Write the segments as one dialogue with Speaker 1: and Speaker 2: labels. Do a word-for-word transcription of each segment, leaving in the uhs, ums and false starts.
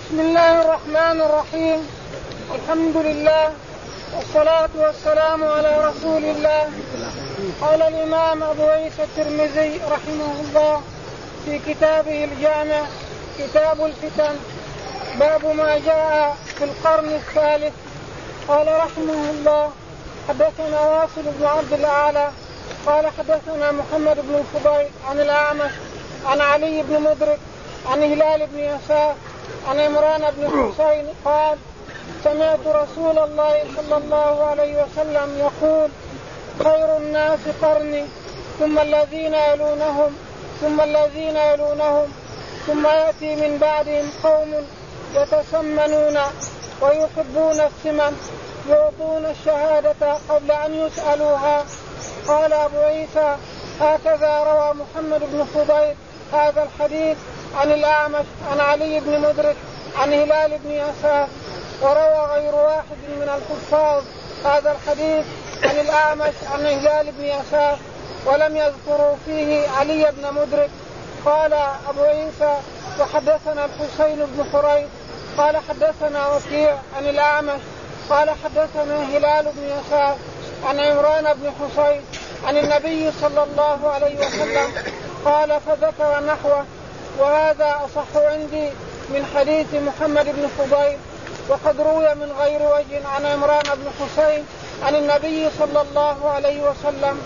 Speaker 1: بسم الله الرحمن الرحيم. الحمد لله والصلاة والسلام على رسول الله. قال الإمام أبو عيسى الترمذي رحمه الله في كتابه الجامع كتاب الفتن باب ما جاء في القرن الثالث. قال رحمه الله حدثنا واصل بن عبد الأعلى قال حدثنا محمد بن الفضيل عن الأعمش عن علي بن مدرك عن هلال بن يسار عن عمران بن حسين قال سمعت رسول الله صلى الله عليه وسلم يقول خير الناس قرني ثم الذين يلونهم ثم الذين يلونهم ثم يأتي من بعدهم قوم يتسمنون ويحبون السمن يعطون الشهادة قبل أن يسألوها. قال أبو عيسى هكذا روى محمد بن فضيل هذا الحديث عن الأعمش عن علي بن مدرك عن هلال بن يسار. وروى غير واحد من الحفاظ هذا الحديث عن الأعمش عن هلال بن يسار ولم يذكروا فيه علي بن مدرك. قال أبو عيسى وحدثنا الحسين بن حريث قال حدثنا وكيع عن الأعمش قال حدثنا هلال بن يسار عن عمران بن حسين عن النبي صلى الله عليه وسلم قال فذكر نحوه وهذا أصح عندي من حديث محمد بن فضيل. وقد روي من غير وجه عن عمران بن حسين عن النبي صلى الله عليه وسلم.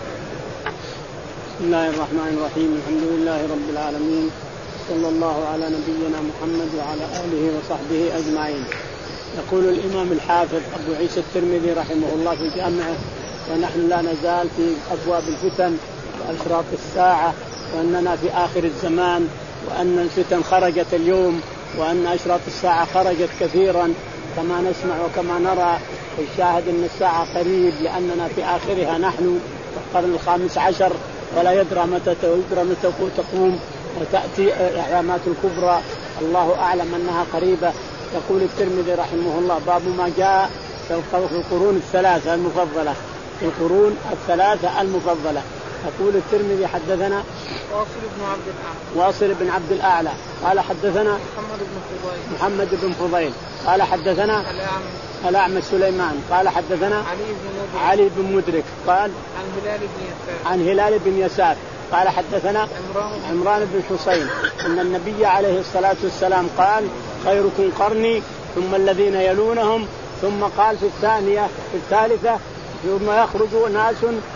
Speaker 2: بسم الله الرحمن الرحيم. الحمد لله رب العالمين صلى الله على نبينا محمد وعلى آله وصحبه أجمعين. يقول الإمام الحافظ أبو عيسى الترمذي رحمه الله في جامعه ونحن لا نزال في أبواب الفتن وأشراط الساعة وأننا في آخر الزمان وأن الفتن خرجت اليوم وأن أشراط الساعة خرجت كثيرا كما نسمع وكما نرى. الشاهد أن الساعة قريب لأننا في آخرها نحن في القرن الخامس عشر ولا يدرى متى يدرى متى تقوم وتأتي العلامات الكبرى الله أعلم أنها قريبة. يقول الترمذي رحمه الله باب ما جاء في القرون الثلاثة المفضلة في القرون الثلاثة المفضلة. يقول الترمذي حدثنا
Speaker 1: واصل بن عبد الأعلى
Speaker 2: واصل بن عبد الأعلى قال حدثنا
Speaker 1: محمد بن فضيل
Speaker 2: محمد بن فضيل قال حدثنا الأعمش سليمان قال حدثنا
Speaker 1: علي بن مدرك,
Speaker 2: علي بن مدرك قال
Speaker 1: عن هلال بن يسار
Speaker 2: عن هلال بن يسار قال حدثنا
Speaker 1: عمران,
Speaker 2: عمران بن حسين أن النبي عليه الصلاة والسلام قال خيركم قرني ثم الذين يلونهم ثم قال في الثانية في الثالثة ثم يخرج ناس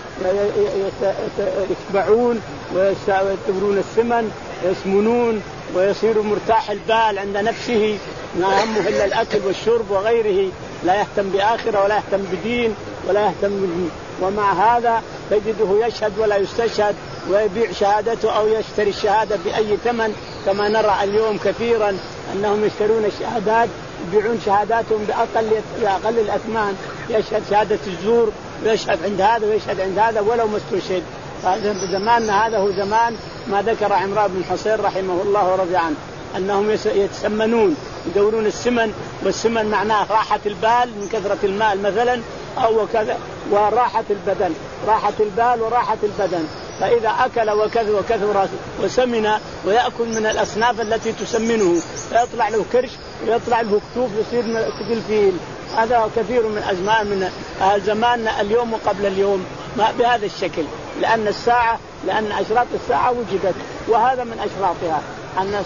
Speaker 2: يتبعون ويتبرون الثمن ويسمنون ويصير مرتاح البال عند نفسه ما همه إلا الأكل والشرب وغيره لا يهتم بآخرة ولا يهتم بدين ولا يهتم بدين. ومع هذا تجده يشهد ولا يستشهد ويبيع شهادته أو يشتري الشهادة بأي ثمن كما نرى اليوم كثيرا أنهم يشترون الشهادات يبيعون شهاداتهم بأقل بأقل الأثمان يشهد شهادة الزور ويشهد عند هذا ويشهد عند هذا ولو ما استشهد. زماننا هذا هو زمان ما ذكر عمران بن حسين رحمه الله ورضي عنه أنهم يتسمنون يدورون السمن والسمن معناه راحة البال من كثرة المال مثلا أو كذا وراحة البدن راحة البال وراحة البدن. فإذا أكل وكذا وكثر وسمن ويأكل من الأصناف التي تسمنه فيطلع له كرش ويطلع له كتوف يصير مثل الفيل. هذا كثير من أزمان من أهل زماننا اليوم وقبل اليوم ما بهذا الشكل لأن الساعة لأن أشراط الساعة وجدت وهذا من أشراطها أن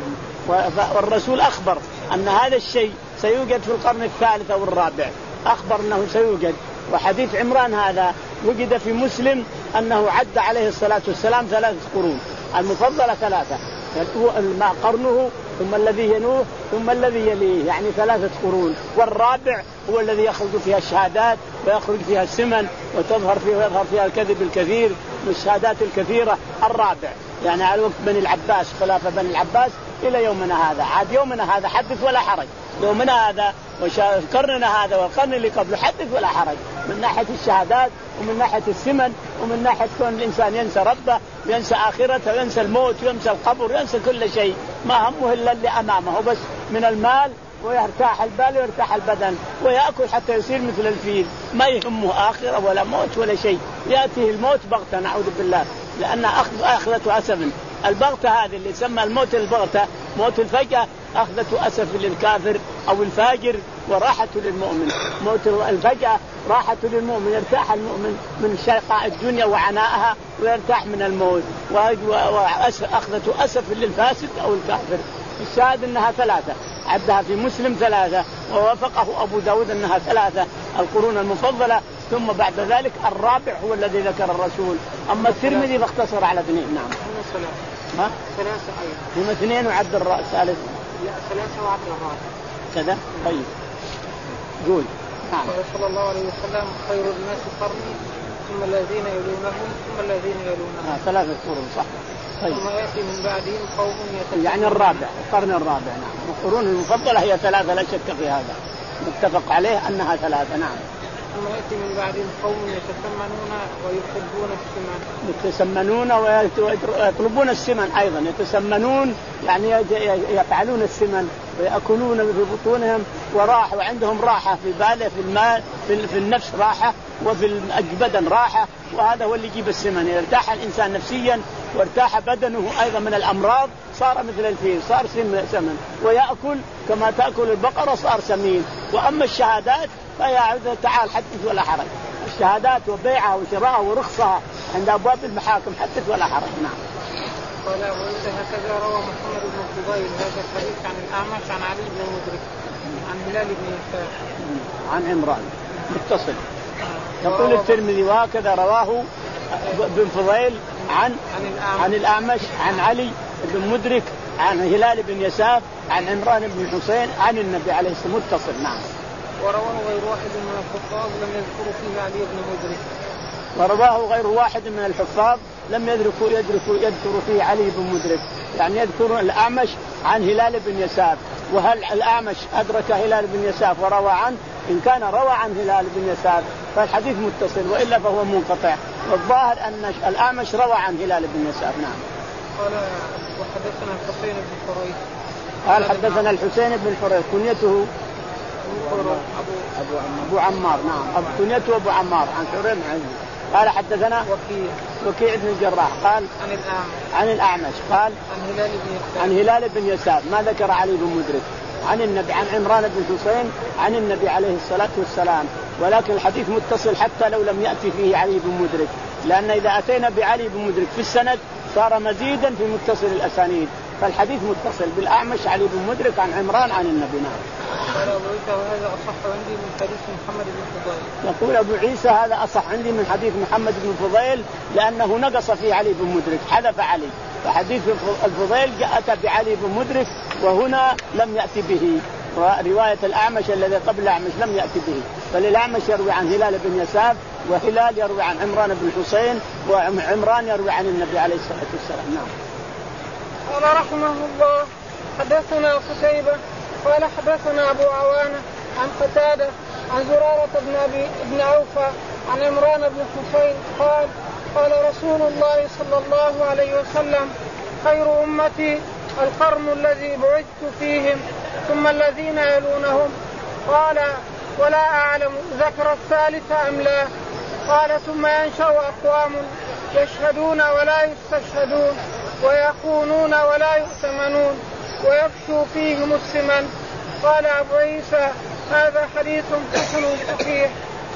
Speaker 2: والرسول أخبر أن هذا الشيء سيوجد في القرن الثالث أو الرابع أخبر أنه سيوجد. وحديث عمران هذا وجد في مسلم أنه عد عليه الصلاة والسلام ثلاث قرون المفضلة ثلاثة ما قرنه ثم الذي ينوه ثم الذي يليه يعني ثلاثة قرون. والرابع هو الذي يخرج فيها الشهادات ويخرج فيها السمن وتظهر فيها ويظهر فيها الكذب الكثير والشهادات الكثيرة. الرابع يعني على وقت بني العباس خلافة بني العباس إلى يومنا هذا. عاد يومنا هذا حدث ولا حرج يومنا هذا وقرننا هذا والقرن اللي قبله حدث ولا حرج من ناحية الشهادات ومن ناحية السمن ومن ناحية كون الإنسان ينسى ربه وينسى آخرته وينسى الموت وينسى القبر وينسى كل شيء ما همه إلا اللي أمامه بس من المال ويرتاح البال ويرتاح البدن ويأكل حتى يصير مثل الفيل ما يهمه آخرة ولا موت ولا شيء. يأتيه الموت بغتة نعوذ بالله لأن آخرته أسفا. البغتة هذه اللي يسمى الموت البغتة موت الفجأة أخذة أسف للكافر أو الفاجر وراحة للمؤمن. موت الفجأة راحة للمؤمن، يرتاح المؤمن من شقاء الدنيا وعنائها ويرتاح من الموت، وأخذة أسف للفاسد أو الكافر. الشاهد أنها ثلاثة، عدها في مسلم ثلاثة، ووافقه أبو داود أنها ثلاثة القرون المفضلة، ثم بعد ذلك الرابع هو الذي ذكر الرسول. أما الترمذي فاختصر على اثنين. نعم ها؟
Speaker 1: ثلاثة أيضا
Speaker 2: هم اثنين وعد الرأس ثالث.
Speaker 1: لا ثلاثة وعد الرابع
Speaker 2: كذا. طيب قول.
Speaker 1: نعم. صلى الله عليه وسلم خير الناس قرني ثم الذين يلونهم ثم الذين يلونهم.
Speaker 2: آه ثلاثة قرون صح. طيب.
Speaker 1: ثم يأتي من بعدهم قوم يتبعون
Speaker 2: يعني الرابع القرن الرابع. نعم. القرون المفضلة هي ثلاثة لا شك في هذا، متفق عليه أنها ثلاثة. نعم.
Speaker 1: ثم يأتي من بعدهم قوم يتسمنون ويحبون السمن.
Speaker 2: يتسمنون ويطلبون السمن أيضا. يتسمنون يعني يفعلون السمن ويأكلون في بطونهم وراحة، وعندهم راحة في باله في المال في النفس راحة وفي البدن راحة، وهذا هو اللي يجيب السمن. يرتاح الإنسان نفسيا وارتاح بدنه أيضا من الأمراض، صار مثل الفيل، صار سمن، ويأكل كما تأكل البقرة، صار سمين. وأما الشهادات فهي تعال حدث ولا حرج، الشهادات وبيعها وشراءها ورخصها عند أبواب المحاكم حدث ولا حرج. نعم.
Speaker 1: قال وإذا هكذا روى محمد بن فضيل هذا الحديث عن الأعمش عن علي بن مدرك عن هلال بن يسار
Speaker 2: عن عمران متصل. يقول الترمذي وهكذا رواه بن فضيل عن عن الأعمش عن علي بن مدرك عن هلال بن يسار عن عمران بن حسين عن النبي عليه الصلاة والسلام متصل. نعم.
Speaker 1: ورواه غير واحد من الحفاظ لم يذكروا فيه علي بن مدرك.
Speaker 2: ورواه غير واحد من الحفاظ لم يدركوا يدركوا يذكروا فيه علي بن مدرك، يعني يذكرون الأعمش عن هلال بن يسار. وهل الأعمش أدرك هلال بن يسار وروى عنه؟ إن كان روى عن هلال بن يسار فالحديث متصل، وإلا فهو منقطع. والظاهر أن الأعمش روى عن هلال بن يسار. نعم.
Speaker 1: قال وحدثنا الحسين بن حريث
Speaker 2: قال حدثنا الحسين بن حريث كنيته
Speaker 1: أبو,
Speaker 2: أبو, أبو عمار. نعم. أبو كنيته أبو عمار عن حريث عن قال حدثنا
Speaker 1: وكيع
Speaker 2: وكيع بن الجراح قال
Speaker 1: عن الأعمش
Speaker 2: عن الأعمش قال
Speaker 1: عن هلال بن يسار
Speaker 2: عن هلال بن يسار. ما ذكر علي بن مدرك. عن النبي عن عمران بن حسين عن النبي عليه الصلاة والسلام، ولكن الحديث متصل حتى لو لم يأتي فيه علي بن مدرك، لأن إذا أتينا بعلي بن مدرك في السند صار مزيدا في متصل الأسانيد، فالحديث متصل بالأعمش علي بن مدرك عن عمران عن النبي. نعم.
Speaker 1: قال أبو عيسى وهذا أصح عندي من حديث محمد بن فضيل.
Speaker 2: يقول أبو عيسى هذا أصح عندي من حديث محمد بن فضيل لأنه نقص فيه علي بن مدرك، حذف علي، فحديث الفضيل جاءت بعلي بن مدرك وهنا لم يأتي به. رواية الأعمش الذي قبل الأعمش لم يأتي به، فالأعمش يروي عن هلال بن يسار، وهلال يروي عن عمران بن حسين، وعمران يروي عن النبي عليه الصلاة والسلام. نعم.
Speaker 1: قال رحمه الله حدثنا قتيبة قال حدثنا أبو عوانة عن قتادة عن زرارة بن أبي بن أوفى عن عمران بن حسين قال قال رسول الله صلى الله عليه وسلم خير أمتي القرن الذي بعثت فيهم ثم الذين يلونهم. قال ولا أعلم ذكر الثالث أم لا. قال ثم ينشأ أقوام يشهدون ولا يستشهدون ويخونون ولا يؤتمنون ويفشو فيهم السمن. قال أبو عيسى هذا حديث حسن صحيح.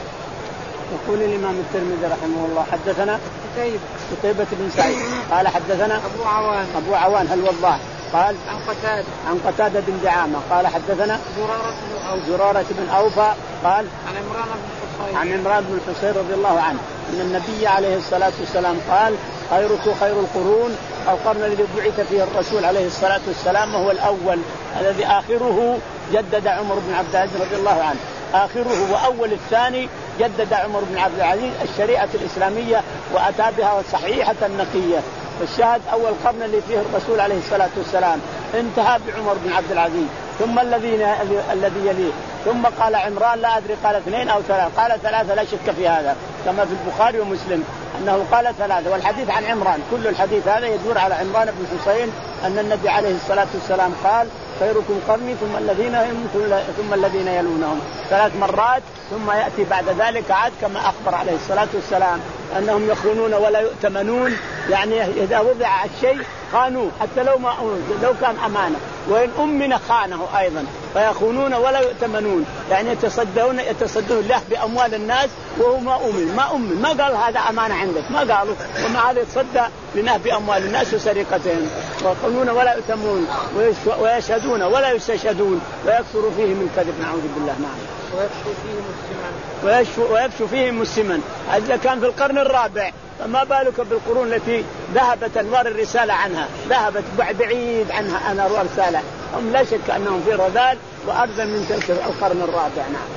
Speaker 2: يقول الإمام الترمذي رحمه الله حدثنا
Speaker 1: قتيبة
Speaker 2: قتيبة بن سعيد قال حدثنا
Speaker 1: أبو عوان
Speaker 2: أبو عوان هل والله قال
Speaker 1: عن قتادة
Speaker 2: عن قتادة بن دعامة قال حدثنا
Speaker 1: زرارة بن أوفى
Speaker 2: زرارة بن أوفى قال
Speaker 1: عن عمران بن حسين
Speaker 2: عن عمران بن حسين رضي الله عنه أن النبي عليه الصلاة والسلام قال خيركم خير القرون القرن الذي بعث فيه الرسول عليه الصلاة والسلام وهو الأول الذي آخره جدد عمر بن عبد العزيز رضي الله عنه، آخره وأول الثاني جدد عمر بن عبد العزيز الشريعة الإسلامية وأتى بها صحيحة نقية. فالشاهد أول قرن اللي فيه الرسول عليه الصلاة والسلام انتهى بعمر بن عبد العزيز، ثم الذين الذي يليه، ثم قال عمران لا أدري قال اثنين أو ثلاثة، قال ثلاثة لا شك في هذا كما في البخاري ومسلم أنه قال ثلاثة. والحديث عن عمران كل الحديث هذا يدور على عمران بن حسين أن النبي عليه الصلاة والسلام قال خيركم قرني ثم الذين ثم الذين يلونهم ثلاث مرات، ثم يأتي بعد ذلك عاد كما أخبر عليه الصلاة والسلام أنهم يخونون ولا يؤتمنون، يعني إذا وضع الشيء خانوه حتى لو ما لو كان أمانة، وإن أمن خانه أيضا، فيخونون ولا يؤتمنون، يعني يتصدون يتصدون له بأموال الناس وهو ما أمن ما أمن ما قال هذا أمانة عندك، ما قالوا، ومع هذا يتصدى لنهب أموال الناس وسرقتهم. ويخونون ولا يؤتمنون ويشهدون ولا يستشهدون ويكثر فيهم الكذب، نعوذ بالله. نعم.
Speaker 1: ويفشو فيهم السمن
Speaker 2: ويفشو, ويفشو فيهم السمن. هذا كان في القرن الرابع، فما بالك بالقرون التي ذهبت أنوار الرسالة عنها، ذهبت بعيد عنها أنوار الرسالة، هم لا شك أنهم في رذال وأرذل من تلك القرن الرابع. نعم.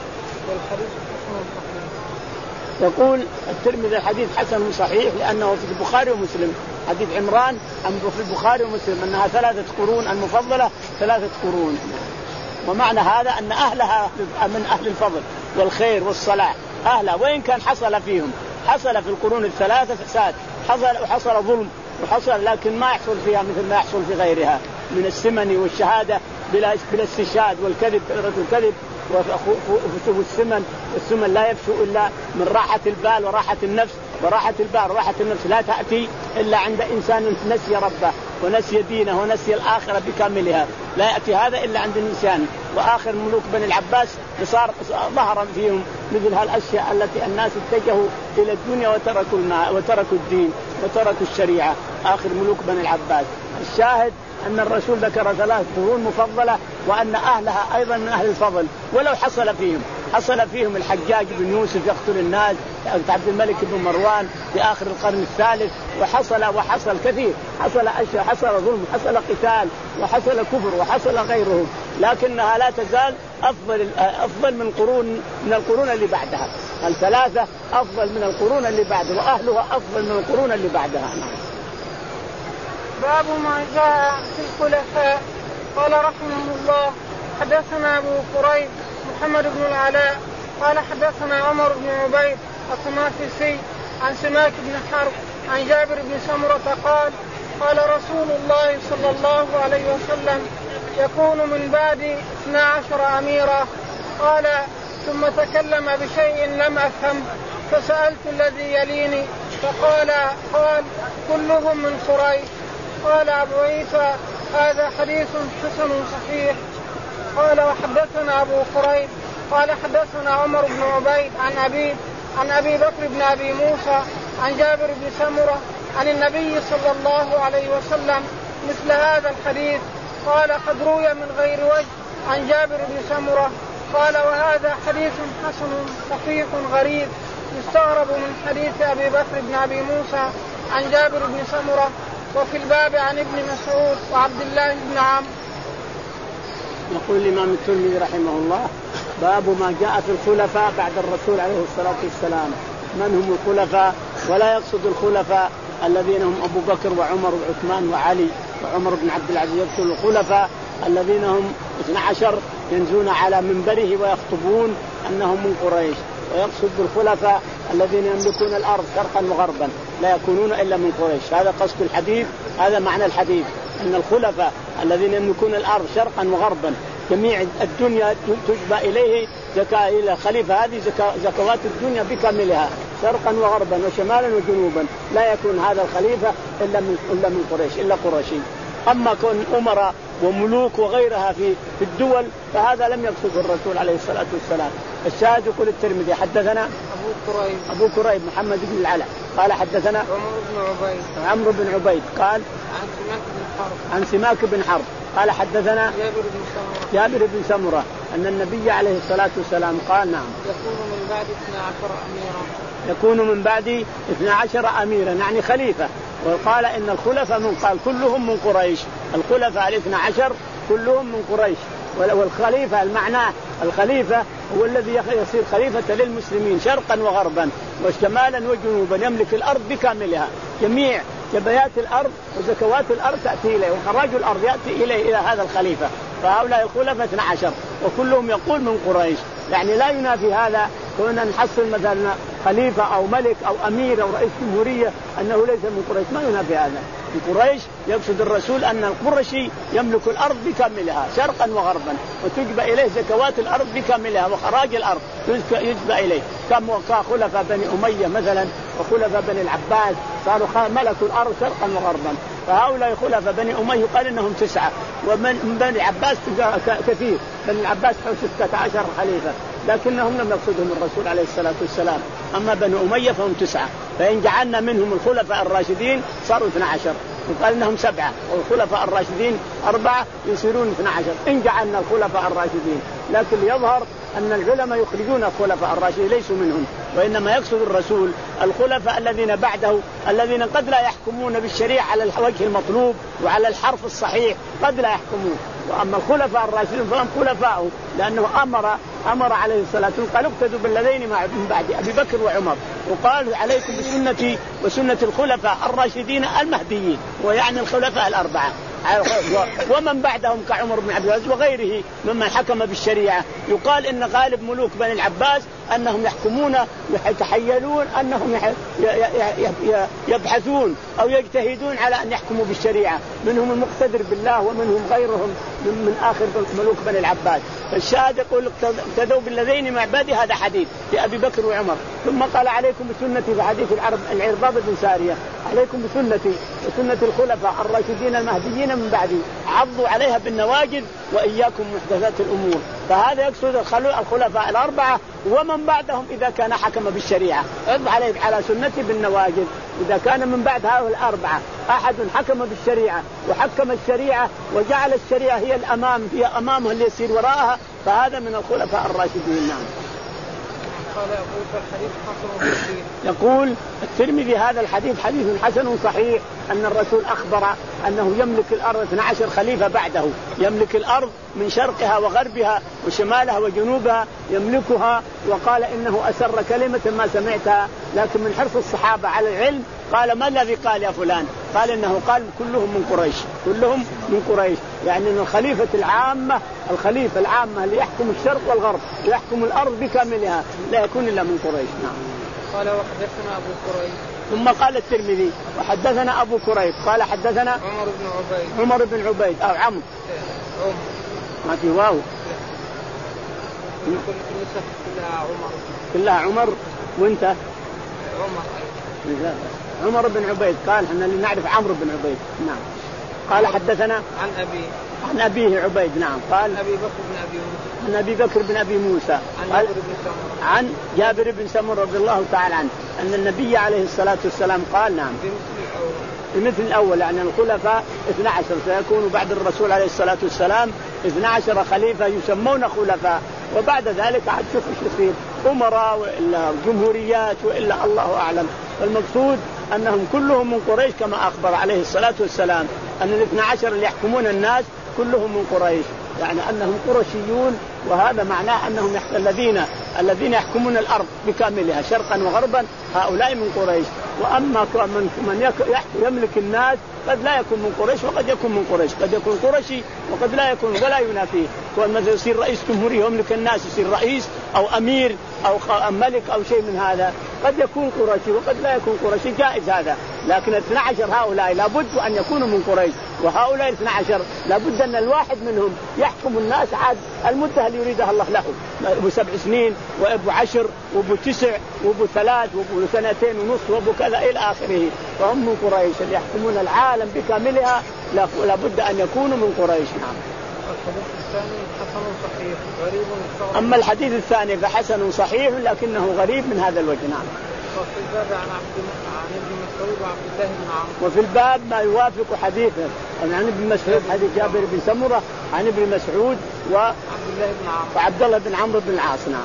Speaker 2: يقول الترمذي الحديث حسن صحيح لأنه في البخاري ومسلم، حديث عمران في البخاري ومسلم أنها ثلاثة قرون، المفضلة ثلاثة قرون. ومعنى هذا أن أهلها من أهل الفضل والخير والصلاح، أهلها وإن كان حصل فيهم حصل في القرون الثلاثة فساد، حصل وحصل ظلم وحصل، لكن ما يحصل فيها مثل ما يحصل في غيرها من السمن والشهادة بلا بلا استشهاد والكذب الكذب وفشو السمن. والسمن لا يفشو إلا من راحة البال وراحة النفس، وراحة البال وراحة النفس لا تأتي إلا عند إنسان نسي ربه ونسي دينه ونسي الآخرة بكاملها، لا يأتي هذا إلا عند الإنسان. وآخر ملوك بني العباس صار ظهر فيهم مثل هالأشياء التي الناس اتجهوا إلى الدنيا وتركوا الماء وتركوا الدين وتركوا الشريعة، آخر ملوك بني العباس. الشاهد أن الرسول ذكر ثلاث قرون مفضلة وأن أهلها أيضا من أهل الفضل، ولو حصل فيهم حصل فيهم الحجاج بن يوسف يقتل الناس، عبد الملك بن مروان في آخر القرن الثالث، وحصل وحصل كثير، حصل أشياء، حصل ظلم، حصل قتال، وحصل كفر، وحصل غيرهم، لكنها لا تزال أفضل أفضل من قرون من القرون اللي بعدها. الثلاثة أفضل من القرون اللي بعدها، وأهلها أفضل من القرون اللي بعدها.
Speaker 1: باب ما جاء في الخلفاء. قال رحمه الله: حدثنا أبو قريب محمد بن العلاء قال حدثنا عمر بن عبيد الطنافسي عن سماك بن حرب عن جابر بن سمرة قال: قال رسول الله صلى الله عليه وسلم: يكون من بعد اثنا عشر أميرا. قال: ثم تكلم بشيء لم أفهم فسألت الذي يليني فقال قال: كلهم من قريش. قال أبو عيسى: هذا حديث حسن صحيح. قال: وحدثنا أبو قريب قال حدثنا عمر بن عبيد عن أبي عن أبي بكر بن أبي موسى عن جابر بن سمرة عن النبي صلى الله عليه وسلم مثل هذا الحديث. قال: قد روي من غير وجه عن جابر بن سمرة. قال: وهذا حديث حسن صحيح غريب يستغرب من حديث أبي بكر بن أبي موسى عن جابر بن سمرة. وفي الباب عن ابن مسعود وعبد الله بن عمرو.
Speaker 2: يقول الإمام الترمذي رحمه الله: باب ما جاء في الخلفاء بعد الرسول عليه الصلاة والسلام. من هم الخلفاء؟ ولا يقصد الخلفاء الذين هم أبو بكر وعمر وعثمان وعلي وعمر بن عبد العزيز، يقصد الخلفاء الذين هم اثنا عشر ينزلون على منبره ويخطبون أنهم من قريش. ويقصد بالخلفاء الذين يملكون الأرض شرقا وغربا لا يكونون إلا من قريش. هذا قصد الحديث، هذا معنى الحديث، أن الخلفاء الذين يملكون الأرض شرقا وغربا جميع الدنيا تجبى إليه زكاة إلى خليفة، هذه زكوات الدنيا بكاملها شرقا وغربا وشمالا وجنوبا، لا يكون هذا الخليفة إلا من إلا من قريش إلا قرشي. أما كون أمراء وملوك وغيرها في في الدول فهذا لم يقصده الرسول عليه الصلاة والسلام. الشاهد يقول الترمذي: حدثنا
Speaker 1: أبو كريب
Speaker 2: أبو كريب محمد بن العلاء قال حدثنا
Speaker 1: عمرو بن عبيد
Speaker 2: عمرو بن عبيد قال
Speaker 1: عن سماك بن حرب
Speaker 2: عن سماك بن حرب قال حدثنا
Speaker 1: جابر بن سمرة
Speaker 2: جابر بن سمرة أن النبي عليه الصلاة والسلام قال: نعم،
Speaker 1: يكون من بعد اثنا عشر أميرا
Speaker 2: يكون من بعد اثنا عشر أميرا، يعني خليفة. وقال إن الخلفاء من قال كلهم من قريش، الخلفاء الاثنى عشر كلهم من قريش. والخليفة المعنى الخليفة هو الذي يصير خليفة للمسلمين شرقا وغربا وشمالا وجنوبا، يملك الأرض بكاملها، جميع جبيات الأرض وزكوات الأرض تأتي إليه، وخراج الأرض يأتي إليه إلى هذا الخليفة. فهؤلاء الخلفاء اثنى عشر وكلهم يقول من قريش، يعني لا ينافي هذا كنا نحصل مثلا خليفة أو ملك أو أمير أو رئيس جمهورية أنه ليس من قريش، ما ينافي هذا. من قريش يقصد الرسول أن القرشي يملك الأرض بكاملها شرقا وغربا، وتجبى إليه زكوات الأرض بكاملها وخراج الأرض يجبى إليه، كم خلفاء بني أمية مثلا وخلفاء بني العباس صاروا ملكوا الأرض شرقا وغربا. فهؤلاء خلفاء بني أمية قال إنهم تسعة، ومن بني العباس كثير، بني العباس ستة عشر خليفة، لكنهم لم يقصدهم الرسول عليه الصلاة والسلام. أما بني أمية فهم تسعة، فإن جعلنا منهم الخلفاء الراشدين صاروا اثنا عشر، وقال إنهم سبعة والخلفاء الراشدين أربعة يصيرون اثنا عشر إن جعلنا الخلفاء الراشدين. لكن يظهر أن العلماء يخرجون الخلفاء الراشدين ليسوا منهم، وإنما يقصد الرسول الخلفاء الذين بعده الذين قد لا يحكمون بالشريعة على الوجه المطلوب وعلى الحرف الصحيح، قد لا يحكمون. وأما الخلفاء الراشدين فهم خلفاؤه، لأنه أمر أمر عليه الصلاة والسلام قال اقتدوا بالذين من بعد أبي بكر وعمر، وقال عليكم بسنتي وسنة الخلفاء الراشدين المهديين، ويعني الخلفاء الأربعة ومن بعدهم كعمر بن عبد العزيز وغيره ممن حكم بالشريعة. يقال إن غالب ملوك بني العباس أنهم يحكمون يتحيلون أنهم يبحثون أو يجتهدون على أن يحكموا بالشريعة، منهم المقتدر بالله ومنهم غيرهم من آخر ملوك بني العباس. فالشاهد يقول اقتدوا بالذين مع بعد، هذا حديث لأبي بكر وعمر. ثم قال عليكم بسنتي في حديث العرباض بن سارية، عليكم بسنتي وسنة الخلفاء الراشدين المهديين من بعدي عضوا عليها بالنواجذ وإياكم محدثات الأمور. فهذا يقصد الخلفاء الأربعة ومن بعدهم إذا كان حكم بالشريعة، عض عليه على سنتي بالنواجذ. إذا كان من بعد هؤلاء الأربعة أحد حكم بالشريعة وحكم الشريعة وجعل الشريعة هي الأمام هي أمامه اللي يسير وراءها، فهذا من الخلفاء الراشدين. نعم. يقول الترمذي هذا الحديث حديث حسن صحيح، أن الرسول أخبر أنه يملك الأرض اثنا عشر خليفة بعده، يملك الأرض من شرقها وغربها وشمالها وجنوبها يملكها. وقال إنه أسر كلمة ما سمعتها، لكن من حرص الصحابة على العلم قال ما الذي قال يا فلان؟ قال إنه قال كلهم من قريش، كلهم من قريش، يعني أن الخليفة العامة الخليفة العامة اللي يحكم الشرق والغرب ويحكم الأرض بكاملها لا يكون إلا من قريش. نعم.
Speaker 1: قال وحدثنا أبو كريب.
Speaker 2: ثم قال الترمذي وحدثنا أبو كريب قال حدثنا
Speaker 1: عمر بن عبيد.
Speaker 2: عمر بن عبيد أو عمرو
Speaker 1: عمر
Speaker 2: ما في واو
Speaker 1: كلها عمر
Speaker 2: كلها عمر وانت
Speaker 1: عمر
Speaker 2: لا. عمر بن عبيد قال احنا اللي نعرف عمرو بن عبيد. نعم. قال حدثنا
Speaker 1: عن أبي
Speaker 2: عن أبيه عبيد. نعم. قال
Speaker 1: أبي بكر بن أبي موسى
Speaker 2: عن أبي بكر بن أبي موسى
Speaker 1: عن,
Speaker 2: عن جابر بن سمرة رضي الله تعالى عنه أن النبي عليه الصلاة والسلام قال نعم بمثل الأول، يعني الخلفاء اثنا عشر سيكون بعد الرسول عليه الصلاة والسلام اثنا عشر خليفة يسمون خلفاء، وبعد ذلك عاد شوف ايش يصير أمراء وإلا جمهوريات وإلا الله أعلم. والمقصود أنهم كلهم من قريش كما أخبر عليه الصلاة والسلام أن الاثنى عشر اللي يحكمون الناس كلهم من قريش، يعني أنهم قرشيون، وهذا معناه أنهم الذين الذين يحكمون الأرض بكاملها شرقا وغربا هؤلاء من قريش. وأما من من يملك الناس قد لا يكون من قريش وقد يكون من قريش، قد يكون قرشي وقد لا يكون ولا ينافيه. مثلا يصير رئيس جمهورية يملك الناس يصير رئيس أو أمير أو ملك أو شيء من هذا، قد يكون قرشي وقد لا يكون قرشي، جائز هذا. لكن اثنى عشر هؤلاء لابد أن يكونوا من قريش، وهؤلاء اثنى عشر لابد أن الواحد منهم يحكم الناس عاد المدة اللي يريدها الله له، أبو سبع سنين وأبو عشر وأبو تسع وأبو ثلاث وأبو سنتين ونصف وأبو كذا إلى آخره، فهم من قريش اللي يحكمون العالم بكاملها لابد أن يكونوا من قريش. نعم.
Speaker 1: الحديث الثاني حسن صحيح غريب.
Speaker 2: أما الحديث الثاني فحسن صحيح لكنه غريب من هذا الوجه. نعم.
Speaker 1: وفي الباب عن عبد عن ابن مسعود وعبد الله بن عمرو.
Speaker 2: وفي الباب ما يوافق حديثه عن ابن مسعود حديث جابر بن سمرة عن ابن مسعود وعبد
Speaker 1: الله بن عمرو
Speaker 2: وعبد الله بن عمرو بن العاص. نعم.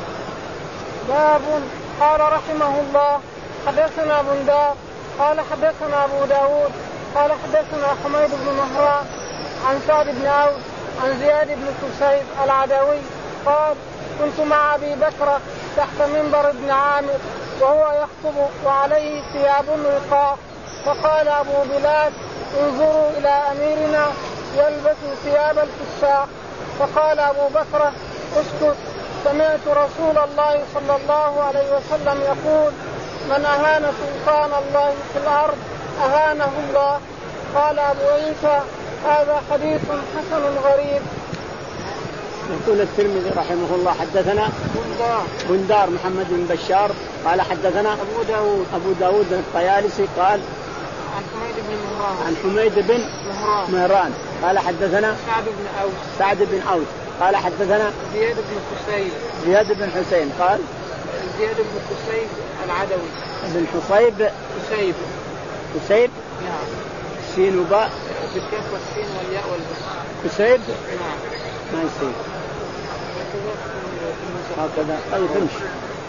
Speaker 1: باب. قال رحمه الله حدثنا بندار قال حدثنا أبو داود قال حدثنا حميد بن مهران عن سعد بن عوف عن زياد بن كسيب العدوي قال كنت مع أبي بكر تحت منبر ابن عامر وهو يخطب وعليه ثياب رقاق، فقال أبو بلال انظروا إلى أميرنا يلبس ثياب الفساق. فقال أبو بكر اسكت، سمعت رسول الله صلى الله عليه وسلم يقول من أهان سلطان الله في الأرض أهانه الله. قال أبو عيسى هذا حديث حسن غريب.
Speaker 2: يقول الترمذي رحمه الله حدثنا
Speaker 1: بندار
Speaker 2: بندار محمد بن بشار قال حدثنا
Speaker 1: أبو داود
Speaker 2: أبو داود الطيالسي قال
Speaker 1: عن حميد مهران
Speaker 2: عن حميد بن
Speaker 1: مهران,
Speaker 2: مهران قال حدثنا
Speaker 1: سعد بن أوس
Speaker 2: سعد بن أوس قال حدثنا
Speaker 1: زياد بن حسين
Speaker 2: زياد بن حسين قال
Speaker 1: زياد بن حسين العدوي
Speaker 2: بن حصيب
Speaker 1: حسيب
Speaker 2: حسيب
Speaker 1: نعم
Speaker 2: سين وباء
Speaker 1: بالكاف والسين والياء والباء
Speaker 2: حسيب
Speaker 1: نعم
Speaker 2: ما يصير هكذا. طيب امشي.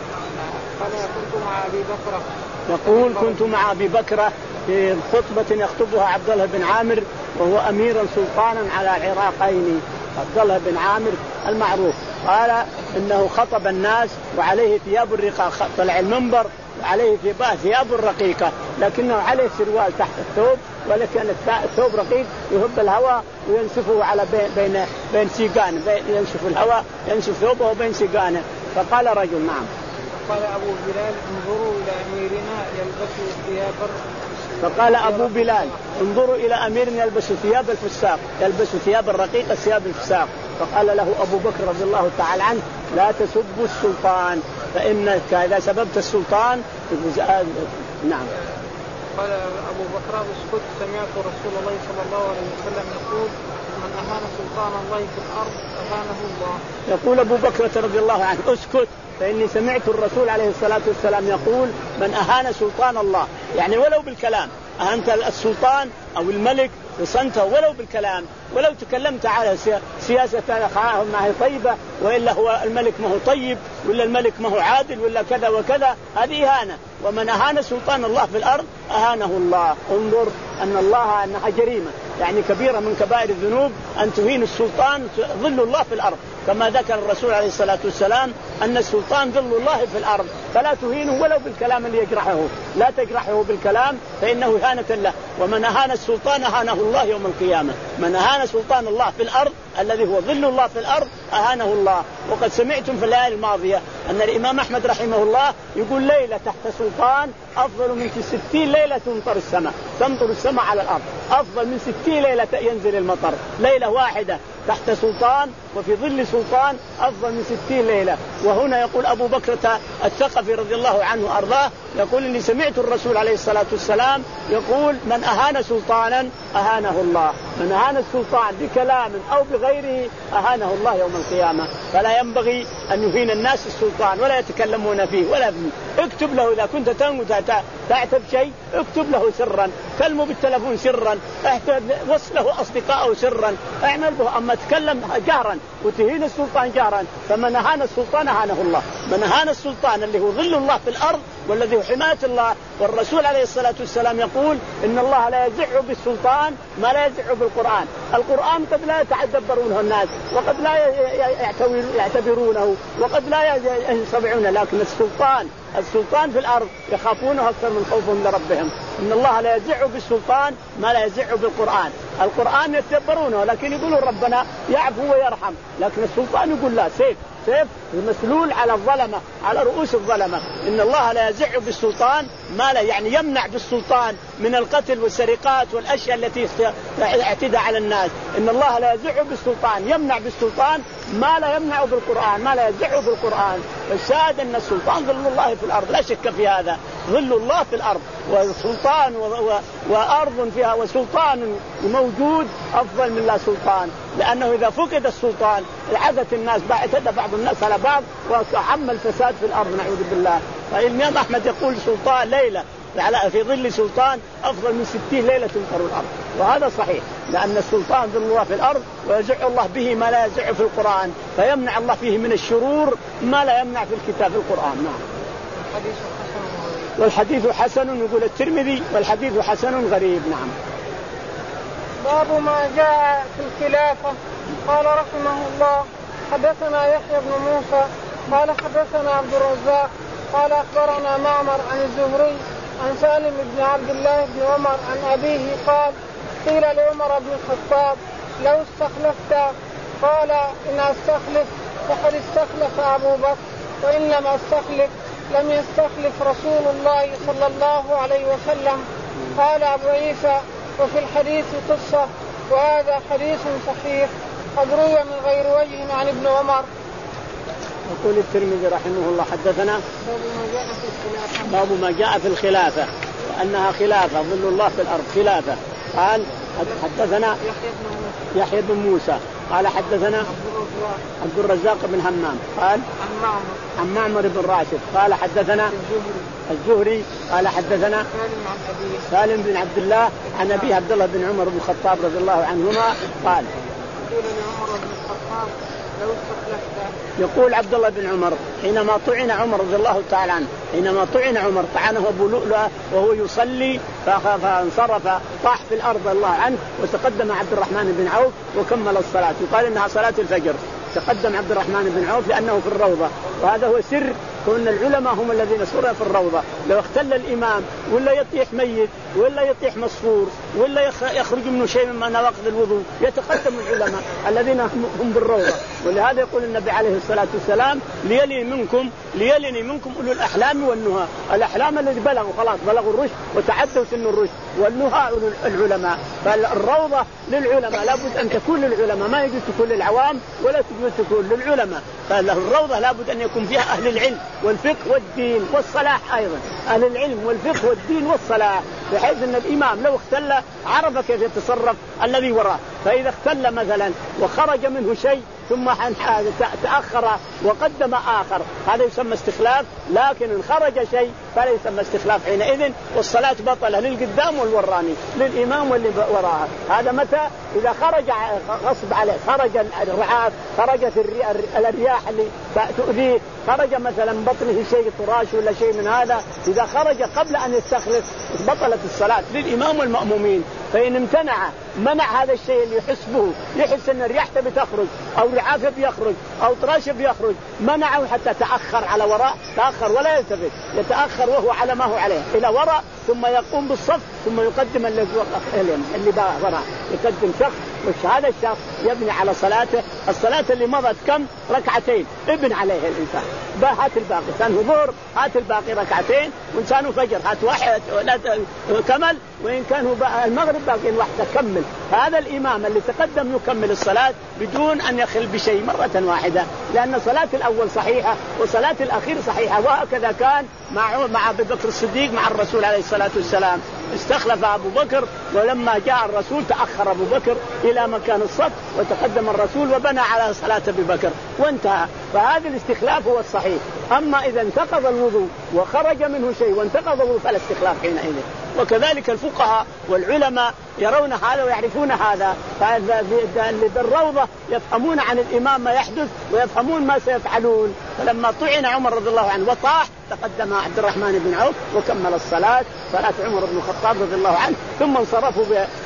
Speaker 1: قال كنت مع أبي بكر
Speaker 2: يقول كنت مع أبي بكر في خطبة يخطبها عبد الله بن عامر وهو أميرا سلطانا على العراقين. عبد الله بن عامر المعروف قال إنه خطب الناس وعليه ثياب الرقاق، طلع المنبر وعليه ثياب الرقيقة لكنه عليه سروال تحت الثوب، ولكن الثوب رقيق يهب الهواء وينسفه على بين بين سيقان، ينسف الهواء ينسف ثوبه بين سيقانه. فقال رجل نعم.
Speaker 1: قال أبو بلال انظروا إلى أميرنا يلبس ثياب
Speaker 2: فقال أبو بلال انظروا إلى أميرنا يلبس ثياب الفساق، يلبس ثياب الرقيقة ثياب الفساق. فقال له أبو بكر رضي الله تعالى عنه لا تسبوا السلطان فإنك إذا سببت السلطان نعم.
Speaker 1: قال أبو بكر اسكت سمعت رسول الله صلى الله عليه وسلم يقول من أهان سلطان الله في الأرض أهانه الله.
Speaker 2: يقول أبو بكر رضي الله عنه اسكت فإني سمعت الرسول عليه الصلاة والسلام يقول من أهان سلطان الله، يعني ولو بالكلام أهنت السلطان أو الملك وصنته ولو بالكلام، ولو تكلمت على سياسة ما هي طيبة وإلا هو الملك ما هو طيب ولا الملك ما هو عادل ولا كذا وكذا، هذه إهانة. ومن أهان سلطان الله في الأرض أهانه الله. انظر أن الله أنها جريمة يعني كبيرة من كبائر الذنوب أن تهين السلطان، ظل الله في الأرض كما ذكر الرسول عليه الصلاة والسلام أن السلطان ظل الله في الأرض، فلا تهينه ولو بالكلام اللي يجرحه، لا تجرحه بالكلام فإنه إهانة له. ومن أهان السلطان أهانه الله يوم القيامة. من أهان سلطان الله في الأرض الذي هو ظل الله في الأرض أهانه الله. وقد سمعتم في الليالي الماضية أن الإمام أحمد رحمه الله يقول ليلة تحت سلطان أفضل من ستين ليلة تمطر السماء، تمطر السماء على الأرض، أفضل من ستين ليلة ينزل المطر. ليلة واحدة تحت سلطان وفي ظل سلطان أفضل من ستين ليلة. وهنا يقول أبو بكر الثقفي رضي الله عنه أرضاه يقول إني سمعت الرسول عليه الصلاة والسلام يقول من أهان سلطانا أهانه الله. من أهان السلطان بكلام أو بغيره أهانه الله يوم القيامة. فلا ينبغي أن يهين الناس السلطان ولا يتكلمون فيه ولا فيه. اكتب له إذا كنت تعتب شيء اكتب له سرا، كلمه بالتلفون سرا، وصله أصدقائه سرا، اعمل به. أما تكلم جهرا وتهين السلطان جهرا فمن أهان السلطان أهانه الله. من أهان السلطان اللي هو ظل الله في الأرض والذي هو حماية الله، والرسول عليه الصلاة والسلام يقول إن الله لا يزع بالسلطان ما لا يزع بالقرآن. القرآن قد لا يتدبرونه الناس وقد لا يعتبرونه وقد لا يسمعونه، لكن السلطان السلطان في الأرض يخافونه أكثر من خوفهم لربهم. إن الله لا يزع بالسلطان ما لا يزع بالقرآن. القرآن يتدبرونه لكن يقولوا ربنا يعفو ويرحم، لكن السلطان يقول لا، سيف سيف مسلول على الظلمة، على رؤوس الظلمة. إن الله لا يزع بالسلطان ما لا يعني يمنع بالسلطان من القتل والسرقات والأشياء التي اعتدى على الناس. إن الله لا يزع بالسلطان يمنع بالسلطان ما لا يمنع بالقرآن، ما لا يزع بالقرآن. فالشاهد أن السلطان ظل الله في الأرض لا شك في هذا، ظل الله في الأرض والسلطان وأرض فيها وسلطان موجود أفضل من لا سلطان، لأنه إذا فقد السلطان عادت الناس اعتدى بعض الناس على بعض وعم الفساد في الأرض نعوذ بالله. فالإمام أحمد يقول سلطان ليلة في ظل سلطان أفضل من ستين ليلة تمطر الأرض، وهذا صحيح لأن السلطان ظل الله في الأرض ويزع الله به ما لا يزع في القرآن، فيمنع الله فيه من الشرور ما لا يمنع في الكتاب القرآن. نعم. والحديث حسن يقول الترمذي والحديث حسن غريب. نعم.
Speaker 1: باب ما جاء في الخلافة. قال رحمه الله حدثنا يحيى بن موسى قال حدثنا عبد الرزاق قال أخبرنا معمر عن الزهري عن سالم بن عبد الله بن عمر عن أبيه قال قيل لعمر بن الخطاب لو استخلفت قال إن أستخلف فقد استخلف أبو بكر وإن لم أستخلف لم يستخلف رسول الله صلى الله عليه وسلم. قال أبو عيسى وفي الحديث قصة وهذا حديث صحيح قد روي من غير وجه عن ابن عمر.
Speaker 2: يقول الترمذي رحمه الله حدثنا باب ما جاء في الخلافة. أنها خلافة، ظل الله في الأرض خلافة. قال حدثنا يحيى بن موسى قال حدثنا عبد الرزاق بن همام قال عن معمر بن راشد قال حدثنا الزهري قال حدثنا سالم بن عبد الله عن أبي عبد الله بن عمر بن الخطاب رضي الله عنهما قال يقول عبد الله بن عمر حينما طعن عمر رضي الله تعالى عنه حينما طعن عمر طعنه أبو لؤلؤة وهو يصلي فانصرف طاح في الأرض الله عنه وتقدم عبد الرحمن بن عوف وكمل الصلاة. يقال إنها صلاة الفجر. تقدم عبد الرحمن بن عوف لأنه في الروضة، وهذا هو سر كون العلماء هم الذين سروا في الروضة. لو اختل الإمام ولا يطيح ميت ولا يطيح مصفور ولا يخرج منه شيء من نواقض الوضوء يتقدم العلماء الذين هم بالروضة. ولهذا يقول النبي عليه الصلاة والسلام ليلي منكم ليلني منكم أولو الأحلام والنهى. الأحلام الذي بلغوا خلاص بلغوا الرشد وتعدوا سن الرشد، والنهى أولو العلماء. فالروضة للعلماء لابد أن تكون للعلماء، ما يجوز تكون للعوام ولا يجوز تكون للعلماء. فالروضة لابد أن يكون فيها أهل العلم والفقه والدين والصلاح أيضا، أهل العلم والفقه والدين والصلاح، بحيث أن الإمام لو اختل عرف كيف يتصرف الذي وراه. فإذا اختل مثلا وخرج منه شيء ثم تأخر وقدم آخر هذا يسمى استخلاف، لكن إن خرج شيء فلا يسمى استخلاف حينئذ، والصلاة بطلة للقدام والوراني للإمام واللي وراءه. هذا متى؟ إذا خرج غصب عليه، خرج الرعاف، خرجت الرياح اللي تؤذيه، خرج مثلا بطنه شيء طراش ولا شيء من هذا، إذا خرج قبل أن يستخلف بطلت الصلاة للإمام والمأمومين. فإن امتنع منع هذا الشيء اللي يحسبه، يحس أن الرياح تبي تخرج أو رعافه بيخرج أو طراشه بيخرج، منعه حتى تأخر على وراء، تأخر ولا يلتفت، يتأخر وهو على ما هو عليه إلى وراء، ثم يقوم بالصف ثم يقدم اللي اللي وراء، يقدم شخص وهذا الشخص يبني على صلاته. الصلاة اللي مضت كم؟ ركعتين، ابن عليه الإنسان. هات الباقي، كان ظهر هات الباقي ركعتين، وإنسانه فجر هات واحد لا كمل، وإن كان هو المغرب باقي واحدة كمل. هذا الإمام اللي تقدم يكمل الصلاة بدون أن يخل بشيء مرة واحدة، لأن صلاة الأول صحيحة وصلاة الأخير صحيحة. وهكذا كان مع مع أبي بكر الصديق مع الرسول عليه الصلاة والسلام. استخلف أبو بكر، ولما جاء الرسول تأخر أبو بكر إلى مكان الصف وتقدم الرسول وبنى على صلاة أبي بكر وانتهى. فهذا الاستخلاف هو الصحيح. أما إذا انتقض الوضوء وخرج منه شيء وانتقض الوضوء فلا استخلاف حينئذ. وكذلك الفقهاء والعلماء يرون هذا ويعرفون هذا، فاللي بالروضة يفهمون عن الإمام ما يحدث ويفهمون ما سيفعلون. فلما طعن عمر رضي الله عنه وطاح تقدم عبد الرحمن بن عوف وكمل الصلاة، صلاة عمر بن الخطاب رضي الله عنه، ثم انصرفوا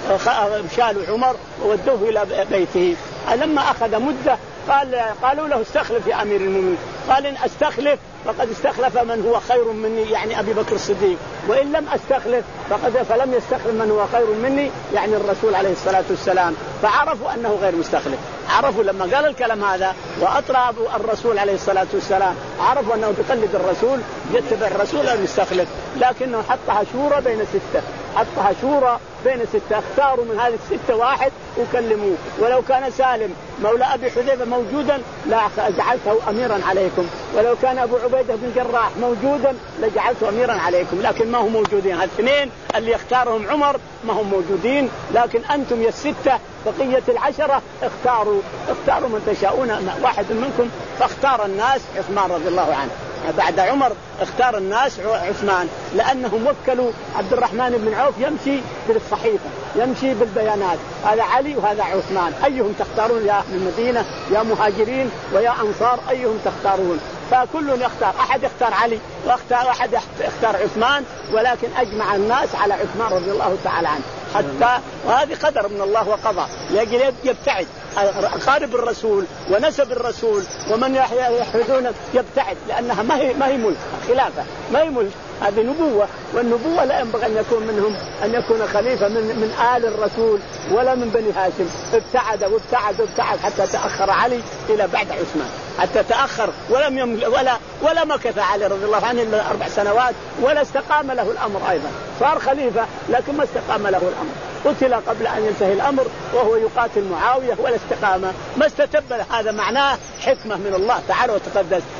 Speaker 2: بشالوا عمر وودوه إلى بيته. لما أخذ مدة قال قالوا له استخلف يا أمير المؤمنين، قال إن أستخلف فقد استخلف من هو خير مني يعني أبي بكر الصديق، وإن لم أستخلف فقد فلم يستخلف من هو خير مني يعني الرسول عليه الصلاة والسلام. فعرفوا أنه غير مستخلف، عرفوا لما قال الكلام هذا وأطرى الرسول عليه الصلاة والسلام، عرفوا أنه بقلد الرسول يتبع الرسول المستخلف. لكنه حطها شورى بين ستة، حطها شورى بين ستة، اختاروا من هذه الستة واحد وكلموه. ولو كان سالم مولى أبي حذيفة موجودا لا جعلته أميرا عليكم، ولو كان أبو عبيدة بن جراح موجودا لجعلته أميرا عليكم، لكن ما هم موجودين. الاثنين اللي يختارهم عمر ما هم موجودين، لكن أنتم يا الستة بقية العشرة اختاروا اختاروا من تشاءون واحد منكم. فاختار الناس عثمان رضي الله عنه. بعد عمر اختار الناس عثمان، لأنهم وكلوا عبد الرحمن بن عوف يمشي بالصحيفة، يمشي بالبيانات، هذا علي وهذا عثمان، أيهم تختارون يا أهل المدينة يا مهاجرين ويا أنصار، أيهم تختارون؟ فكل يختار، أحد يختار علي واختار أحد يختار عثمان، ولكن أجمع الناس على عثمان رضي الله تعالى عنه. حتى وهذه قدر من الله وقضى، يجي يبتعد قارب الرسول ونسب الرسول ومن يحرزون يبتعد، لأنها ما هي ما هي ملك، خلافة ما هي ملك، هذه نبوة، والنبوة لا ينبغي أن يكون منهم أن يكون خليفة من من آل الرسول ولا من بني هاشم. ابتعد وابتعد وابتعد حتى تأخر علي إلى بعد عثمان، حتى تأخر ولم يمل ولا ولا مكث علي رضي الله عنه إلا أربع سنوات، ولا استقام له الأمر أيضا، صار خليفة لكن ما استقام له الأمر، قتل قبل أن ينتهي الأمر وهو يقاتل معاوية ولا استقامة، ما استتب. هذا معناه حكمة من الله تعالى وتقدس.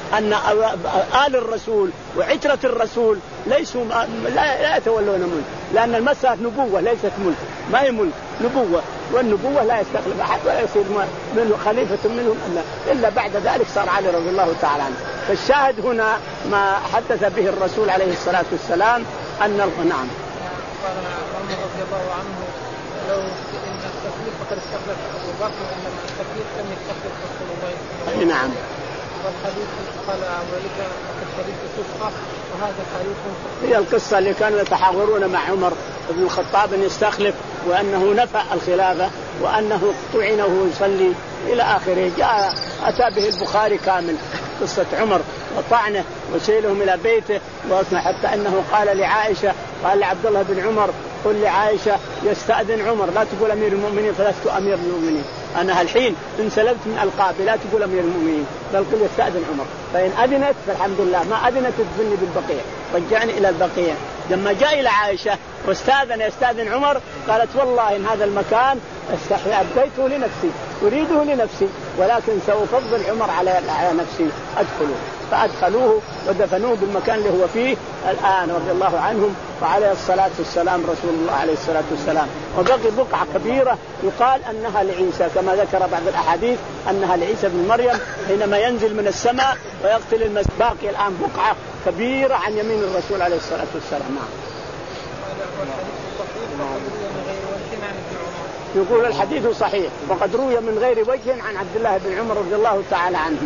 Speaker 2: أن آل الرسول وعترة الرسول ليسوا لا, لا يتولون ملك، لأن المسألة نبوة ليست ملك، ما هي ملك، نبوة، والنبوة لا يستخلف أحد ولا يصير منه خليفة منهم إلا بعد ذلك صار علي رضي الله تعالى عنه. فالشاهد هنا ما حدث به الرسول عليه الصلاة والسلام أن نعم
Speaker 1: قال عمر رضي الله عنه لو إن التكليف فقد استخلف أبو بكر وإنما التكليف لم يستخلف رسول الله صلى الله عليه وسلم.
Speaker 2: نعم.
Speaker 1: والحديث قال أولئك الحديث قصة وهذا حديث.
Speaker 2: هي القصة اللي كانوا يتحاورون مع عمر بن الخطاب أن يستخلف وأنه نفع الخلافة وأنه طعن وهو يصلي إلى آخره. جاء أتى به البخاري كامل قصة عمر وطعنه وشيلهم إلى بيته، وحتى أنه قال لعائشة قال لعبد الله بن عمر قل لعائشة يستأذن عمر لا تقول أمير المؤمنين فلست أمير المؤمنين، أنا الحين إن سلبت من ألقابي لا تقول أمير المؤمنين بل قل يستأذن عمر، فإن أذنت فالحمد لله، ما أذنت تدفني بالبقيع رجعني إلى البقيع. لما جاء إلى عائشة واستأذن يستأذن عمر قالت والله إن هذا المكان أبقيته لنفسي أريده لنفسي ولكن سأفضل عمر على نفسي أدخله، فأدخلوه ودفنوه بالمكان اللي هو فيه الآن رضي الله عنهم وعليه الصلاة والسلام رسول الله عليه الصلاة والسلام. وبقي بقعة كبيرة يقال أنها لعيسى كما ذكر بعض الأحاديث أنها لعيسى بن مريم حينما ينزل من السماء ويقتل المسيح. باقي الآن بقعة كبيرة عن يمين الرسول عليه الصلاة والسلام. يقول الحديث صحيح وقد روي من غير وجه عن عبد الله بن عمر رضي الله تعالى عنه.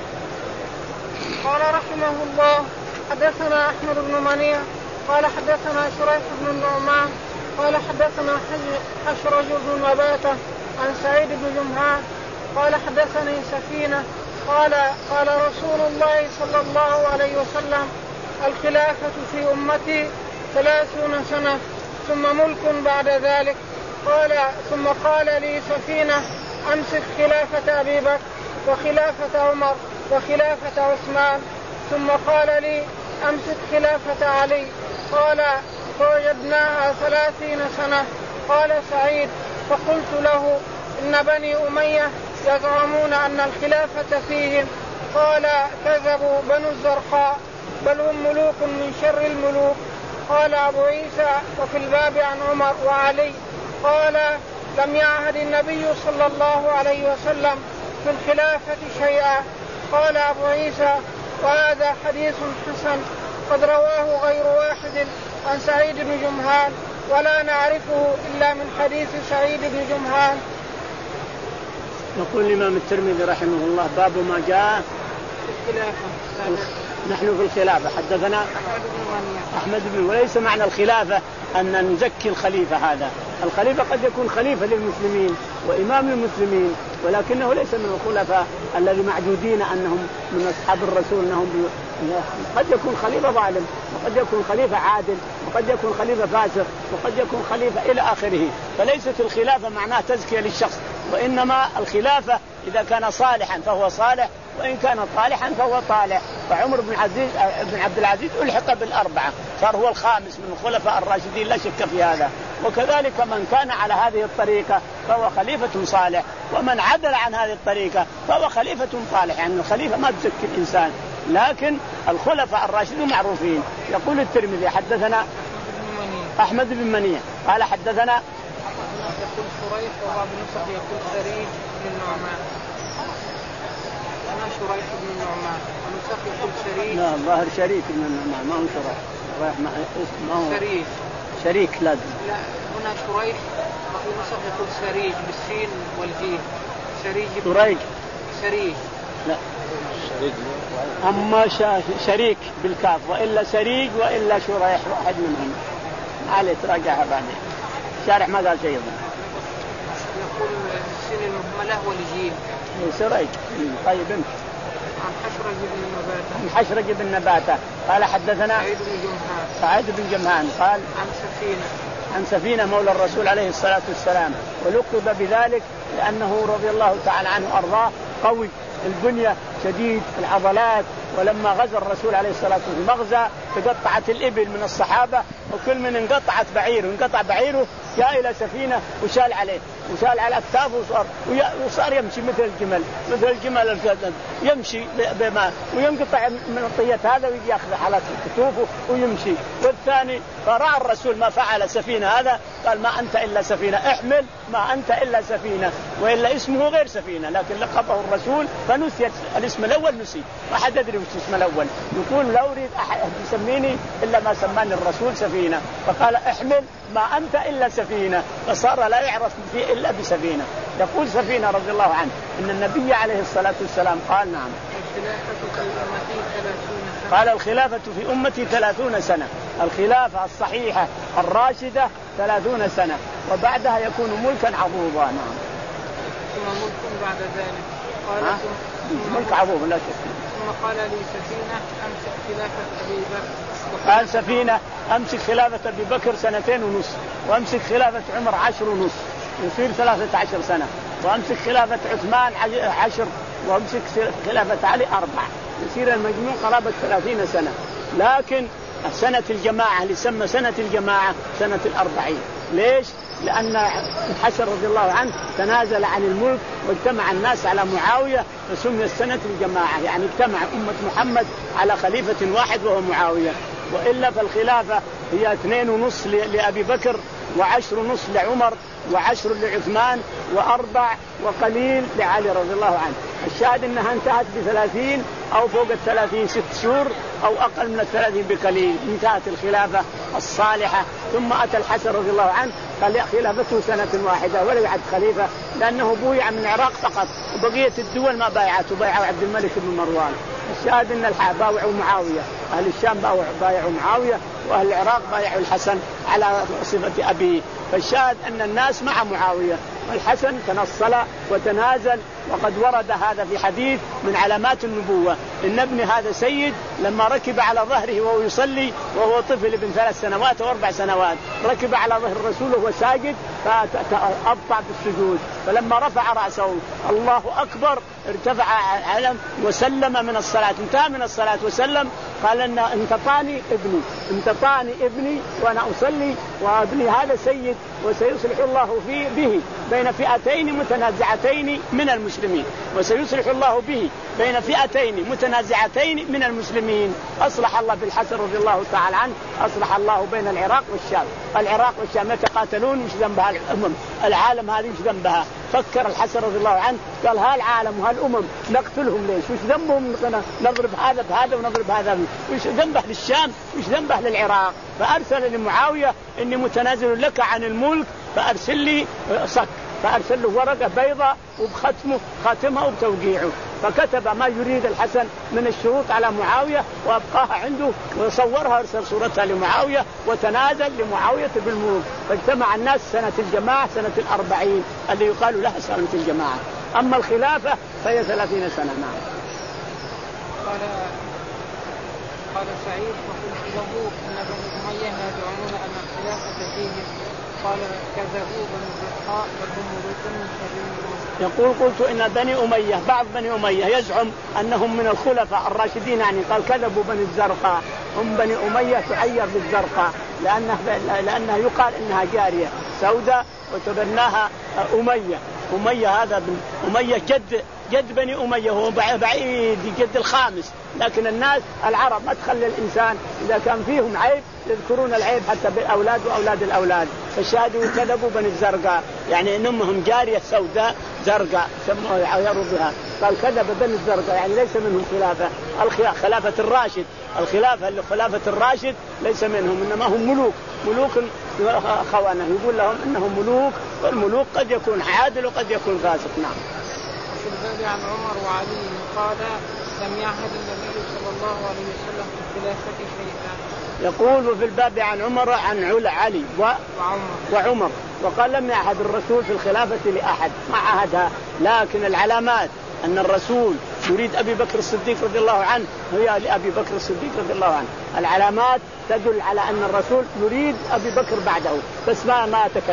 Speaker 1: قال رحمه الله حدثنا أحمد بن منيع قال حدثنا شريح بن النعمان قال حدثنا حشرج بن نباتة عن سعيد بن جمهان قال حدثني سفينة قال قال رسول الله صلى الله عليه وسلم الخلافة في أمتي ثلاثون سنة ثم ملك بعد ذلك. قال ثم قال لي سفينة أمسك خلافة أبي بكر وخلافة عمر وخلافة عثمان. ثم قال لي أمسك خلافة علي. قال فوجدناها ثلاثين سنة. قال سعيد فقلت له إن بني أمية يزعمون أن الخلافة فيهم. قال كذبوا بنو الزرقاء بل هم ملوك من شر الملوك. قال أبو عيسى وفي الباب عن عمر وعلي. قال لم يعهد النبي صلى الله عليه وسلم في الخلافة شيئا. قال أبو عيسى وهذا حديث حسن قد رواه غير واحد عن سعيد بن جمهان ولا نعرفه إلا من حديث سعيد بن جمهان.
Speaker 2: يقول الإمام الترمذي رحمه الله باب ما جاء
Speaker 1: في الخلافة.
Speaker 2: نحن في الخلافة حدثنا أحمد بن وليس معنى الخلافة أن نزكي الخليفة، هذا الخليفة قد يكون خليفة للمسلمين وإمام المسلمين ولكنه ليس من الخلفاء الذي معدودين أنهم من أصحاب الرسول، أنهم قد يكون خليفة ظالم وقد يكون خليفة عادل وقد يكون خليفة فاسق وقد يكون خليفة إلى آخره. فليست الخلافة معناه تزكية للشخص، وإنما الخلافة إذا كان صالحا فهو صالح وإن كان طالحا فهو طالح. فعمر بن عزيز بن عبد العزيز ألحق بالأربعة صار هو الخامس من الخلفاء الراشدين لا شك في هذا. وكذلك من كان على هذه الطريقة فهو خليفة صالح ومن عدل عن هذه الطريقة فهو خليفة طالح. يعني الخليفة ما تزكي الإنسان لكن الخلفاء الراشدين معروفين. يقول الترمذي حدثنا أحمد بن منيع قال حدثنا
Speaker 1: يقول شريح وبعض النسخ يقول سريج بن النعمان. أنا شريح بن النعمان ونسخ يقول شريك.
Speaker 2: لا الظاهر شريك بن النعمان ما هو شريح. ما هو
Speaker 1: شريك.
Speaker 2: شريك لازم.
Speaker 1: لا هنا شريح وفي نسخ يقول سريج بالسين والجيم. شريج.
Speaker 2: شريج.
Speaker 1: شريج.
Speaker 2: لا. شريك. أما شريك بالكاف وإلا سريج وإلا شريح واحد منهم. عليه تراجعها بعدين. شارح ما قال شيء.
Speaker 1: يقول السين المهملة والجيم.
Speaker 2: سريج. طيب انت.
Speaker 1: عن حشرج بن نباتة.
Speaker 2: عن حشرج بن نباتة قال حدثنا
Speaker 1: سعيد بن جمهان.
Speaker 2: سعيد بن جمهان قال
Speaker 1: عن سفينة.
Speaker 2: عن سفينة مولى الرسول عليه الصلاة والسلام ولقب بذلك لأنه رضي الله تعالى عنه أرضاه قوي البنية شديد العضلات ولما غزا الرسول عليه الصلاة والسلام مغزى تقطعت الإبل من الصحابة وكل من انقطعت بعيره انقطع بعيره جاء إلى سفينة وشال عليه وشال على أكتافه وصار وصار يمشي مثل الجمل مثل الجمل يمشي بما وينقطع من الطية هذا ويجي يأخذ على كتوفه ويمشي. والثاني فرأى الرسول ما فعل سفينة هذا قال ما أنت إلا سفينة احمل ما أنت إلا سفينة وإلا اسمه غير سفينة لكن لقبه الرسول فنسي الاسم الأول نسي ما حد يدري وش اسم الأول يقول لا أريد أحد يسميني إلا ما سماني الرسول سفينة فقال احمل ما أنت إلا سفينة فصار لا يعرف فيه إلا بسفينة. يقول سفينة رضي الله عنه إن النبي عليه الصلاة والسلام قال نعم قال الخلافة في أمتي ثلاثون سنة الخلافة الصحيحة الراشدة ثلاثون سنة وبعدها يكون ملكا عضوضا. نعم
Speaker 1: ثم ملك بعد ذلك قال
Speaker 2: ملك عضوض لا شك.
Speaker 1: ثم قال لي سفينة أمسك خلافة أبي بكر
Speaker 2: قال سفينة أمسك خلافة أبي بكر سنتين ونصف وأمسك خلافة عمر عشر ونصف يصير ثلاثة عشر سنة وأمسك خلافة عثمان عشر وأمسك خلافة علي أربع يصير المجموع قرابة ثلاثين سنة. لكن سنة الجماعة اللي سمى سنة الجماعة سنة الأربعين. ليش؟ لأن الحسن رضي الله عنه تنازل عن الملك واجتمع الناس على معاوية فسمي سنة الجماعة يعني اجتمع أمة محمد على خليفة واحد وهو معاوية. وإلا فالخلافة هي اثنين ونص لأبي بكر وعشر ونص لعمر وعشر لعثمان وأربع وقليل لعلي رضي الله عنه. الشاهد أنها انتهت بثلاثين أو فوق الثلاثين ست شهور أو أقل من الثلاثين بقليل انتهت الخلافة الصالحة. ثم أتى الحسن رضي الله عنه قال خلافته سنة واحدة ولا يعد خليفة لأنه بويع من العراق فقط وبقية الدول ما بايعته بايعوا عبد الملك بن مروان. الشاهد أن بايعوا معاوية أهل الشام بايعوا معاوية وأهل العراق بايعوا الحسن على صفة أبيه. فالشاهد أن الناس مع معاوية والحسن تنصل وتنازل. وقد ورد هذا في حديث من علامات النبوة إن ابن هذا سيد لما ركب على ظهره وهو يصلي وهو طفل ابن ثلاث سنوات أو أربع سنوات ركب على ظهر الرسول وهو ساجد فأبطأ بالسجود فلما رفع رأسه الله أكبر ارتفع علم وسلم من الصلاة انتهى من الصلاة وسلم قال إن انتطاني ابني انتطاني ابني وأنا أصلي وابني هذا سيد وسيصلح الله فيه به بين فئتين متنازعتين من المسلمين وسيصلح الله به بين فئتين متنازعتين من المسلمين. أصلح الله بالحسن رضي الله تعالى عنه أصلح الله بين العراق والشام. العراق والشام يتقاتلون مش ذنبها الأمم العالم هذه مش ذنبها. فكر الحسن رضي الله عنه قال هالعالم وهالأمم نقتلهم ليش وش ذنبهم نضرب هذا بهذا ونضرب هذا وش ذنبه للشام وش ذنبه للعراق. فأرسل لمعاوية إني متنازل لك عن الملك فأرسل لي صك فأرسل له ورقة بيضاء وبختمه خاتمها وبتوقيعه فكتب ما يريد الحسن من الشروط على معاوية وأبقاها عنده وصورها أرسل صورتها لمعاوية وتنازل لمعاوية بالملك. فاجتمع الناس سنة الجماعة سنة الأربعين اللي يقال لها سنة الجماعة. أما الخلافة فهي ثلاثين سنة. نعم.
Speaker 1: قال قال سعيد وقلت له إن بني أمية يزعمون أن الخلافة فيهم قال كذبوا بني الزرقاء وهم ملوك من شر.
Speaker 2: يقول قلت إن بني أمية بعض بني أمية يزعم أنهم من الخلفاء الراشدين يعني قال كذبوا بني الزرقاء هم بني أمية تعير بالزرقاء لأنه لأنها يقال إنها جارية سوداء وتبناها أمية. أمية هذا أمية جد جد بني أمية هو بعيد جد الخامس. لكن الناس العرب ما تخلي الإنسان إذا كان فيهم عيب يذكرون العيب حتى بالأولاد وأولاد الأولاد. فالشاهدوا كذبوا بني الزرقاء يعني إنهم جارية سوداء زرقاء سموها يعيروا بها. قال كذب بني الزرقاء يعني ليس منهم خلافة خلافة الراشد الخلافة خلافة الراشد ليس منهم إنما هم ملوك ملوك خوانة يقول لهم إنهم ملوك والملوك قد يكون عادل وقد يكون فاسق. نعم.
Speaker 1: وفي الباب عن عمر وعلي قال لم يعهد النبي صلى الله عليه وسلم في الخلافة شيئا.
Speaker 2: يقول في الباب عن عمر عن علي و...
Speaker 1: وعمر.
Speaker 2: وعمر وقال لم يعهد الرسول في الخلافة لأحد ما عهدها. لكن العلامات أن الرسول يريد أبي بكر الصديق رضي الله عنه هي لأبي بكر الصديق رضي الله عنه. العلامات تدل على أن الرسول يريد أبي بكر بعده بس ما ما تكلم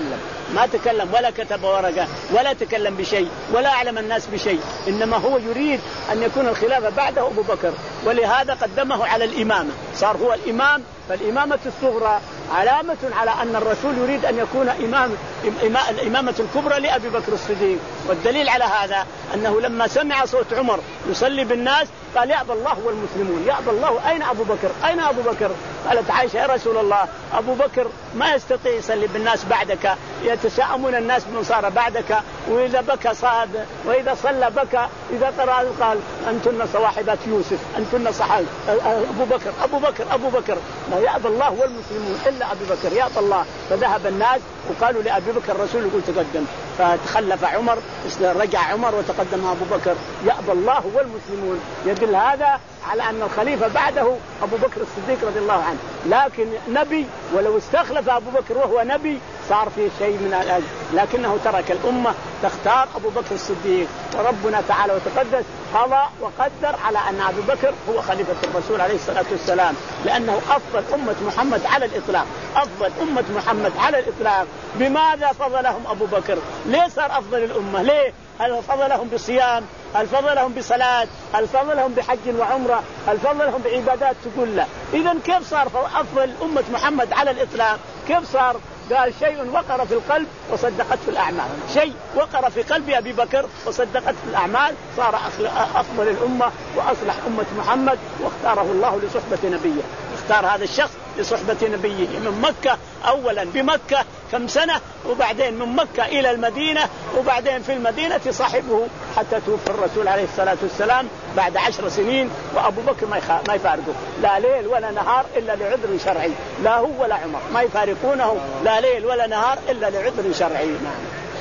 Speaker 2: ما تكلم ولا كتب ورقة ولا تكلم بشيء ولا أعلم الناس بشيء، إنما هو يريد أن يكون الخلافة بعده أبو بكر، ولهذا قدمه على الإمامة، صار هو الإمام. فالإمامة الصغرى علامة على أن الرسول يريد أن يكون إمام الإمامة الكبرى لأبي بكر الصديق. والدليل على هذا أنه لما سمع صوت عمر يصلي بالناس قال يأبى الله والمسلمون، يأبى الله، أين أبو بكر؟ أين أبو بكر؟ قالت عائشة يا رسول الله أبو بكر ما يستطيع يصلي بالناس بعدك، يتشاءمون الناس بمن صار بعدك، وإذا بكى صاد وإذا صلى بكى، إذا قرأ قال أنتن صواحبات يوسف، أنتن صحابة أبو بكر أبو بكر أبو بكر، لا يأبى الله والمسلمون إلا أبي بكر يأبى الله. فذهب الناس وقالوا لأبي بكر الرسول يقول تقدم، فتخلف عمر، رجع عمر وتقدم أبو بكر، يأبى الله والمسلمون. يدل هذا على أن الخليفة بعده أبو بكر الصديق رضي الله عنه، لكن نبي، ولو استخلف أبو بكر وهو نبي صار فيه شيء من الأجل، لكنه ترك الأمة تختار أبو بكر الصديق، وربنا تعالى وتقدس قضى وقدر على أن أبو بكر هو خليفة الرسول عليه الصلاة والسلام، لأنه أفضل أمة محمد على الإطلاق، أفضل أمة محمد على الإطلاق. بماذا فضلهم أبو بكر؟ ليه صار أفضل الأمة؟ ليه؟ هل فضلهم بصيام؟ هل فضلهم بصلاة؟ هل فضلهم بحج وعمرة؟ هل فضلهم بعبادات؟ تقول لا. إذن كيف صار أفضل أمة محمد على الإطلاق؟ كيف صار؟ قال شيء وقر في القلب وصدقت في الأعمال، شيء وقر في قلب أبي بكر وصدقت في الأعمال، صار أفضل الأمة وأصلح أمة محمد، واختاره الله لصحبة نبيه. اختار هذا الشخص لصحبة نبيه من مكة، أولا بمكة كم سنة، وبعدين من مكة إلى المدينة، وبعدين في المدينة صاحبه حتى توفى الرسول عليه الصلاة والسلام بعد عشر سنين، وأبو بكر ما يفارقه لا ليل ولا نهار إلا لعذر شرعي، لا هو ولا عمر ما يفارقونه لا ليل ولا نهار إلا لعذر شرعي. نعم.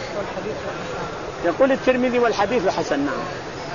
Speaker 2: يقول الترمذي والحديث حسن. نعم.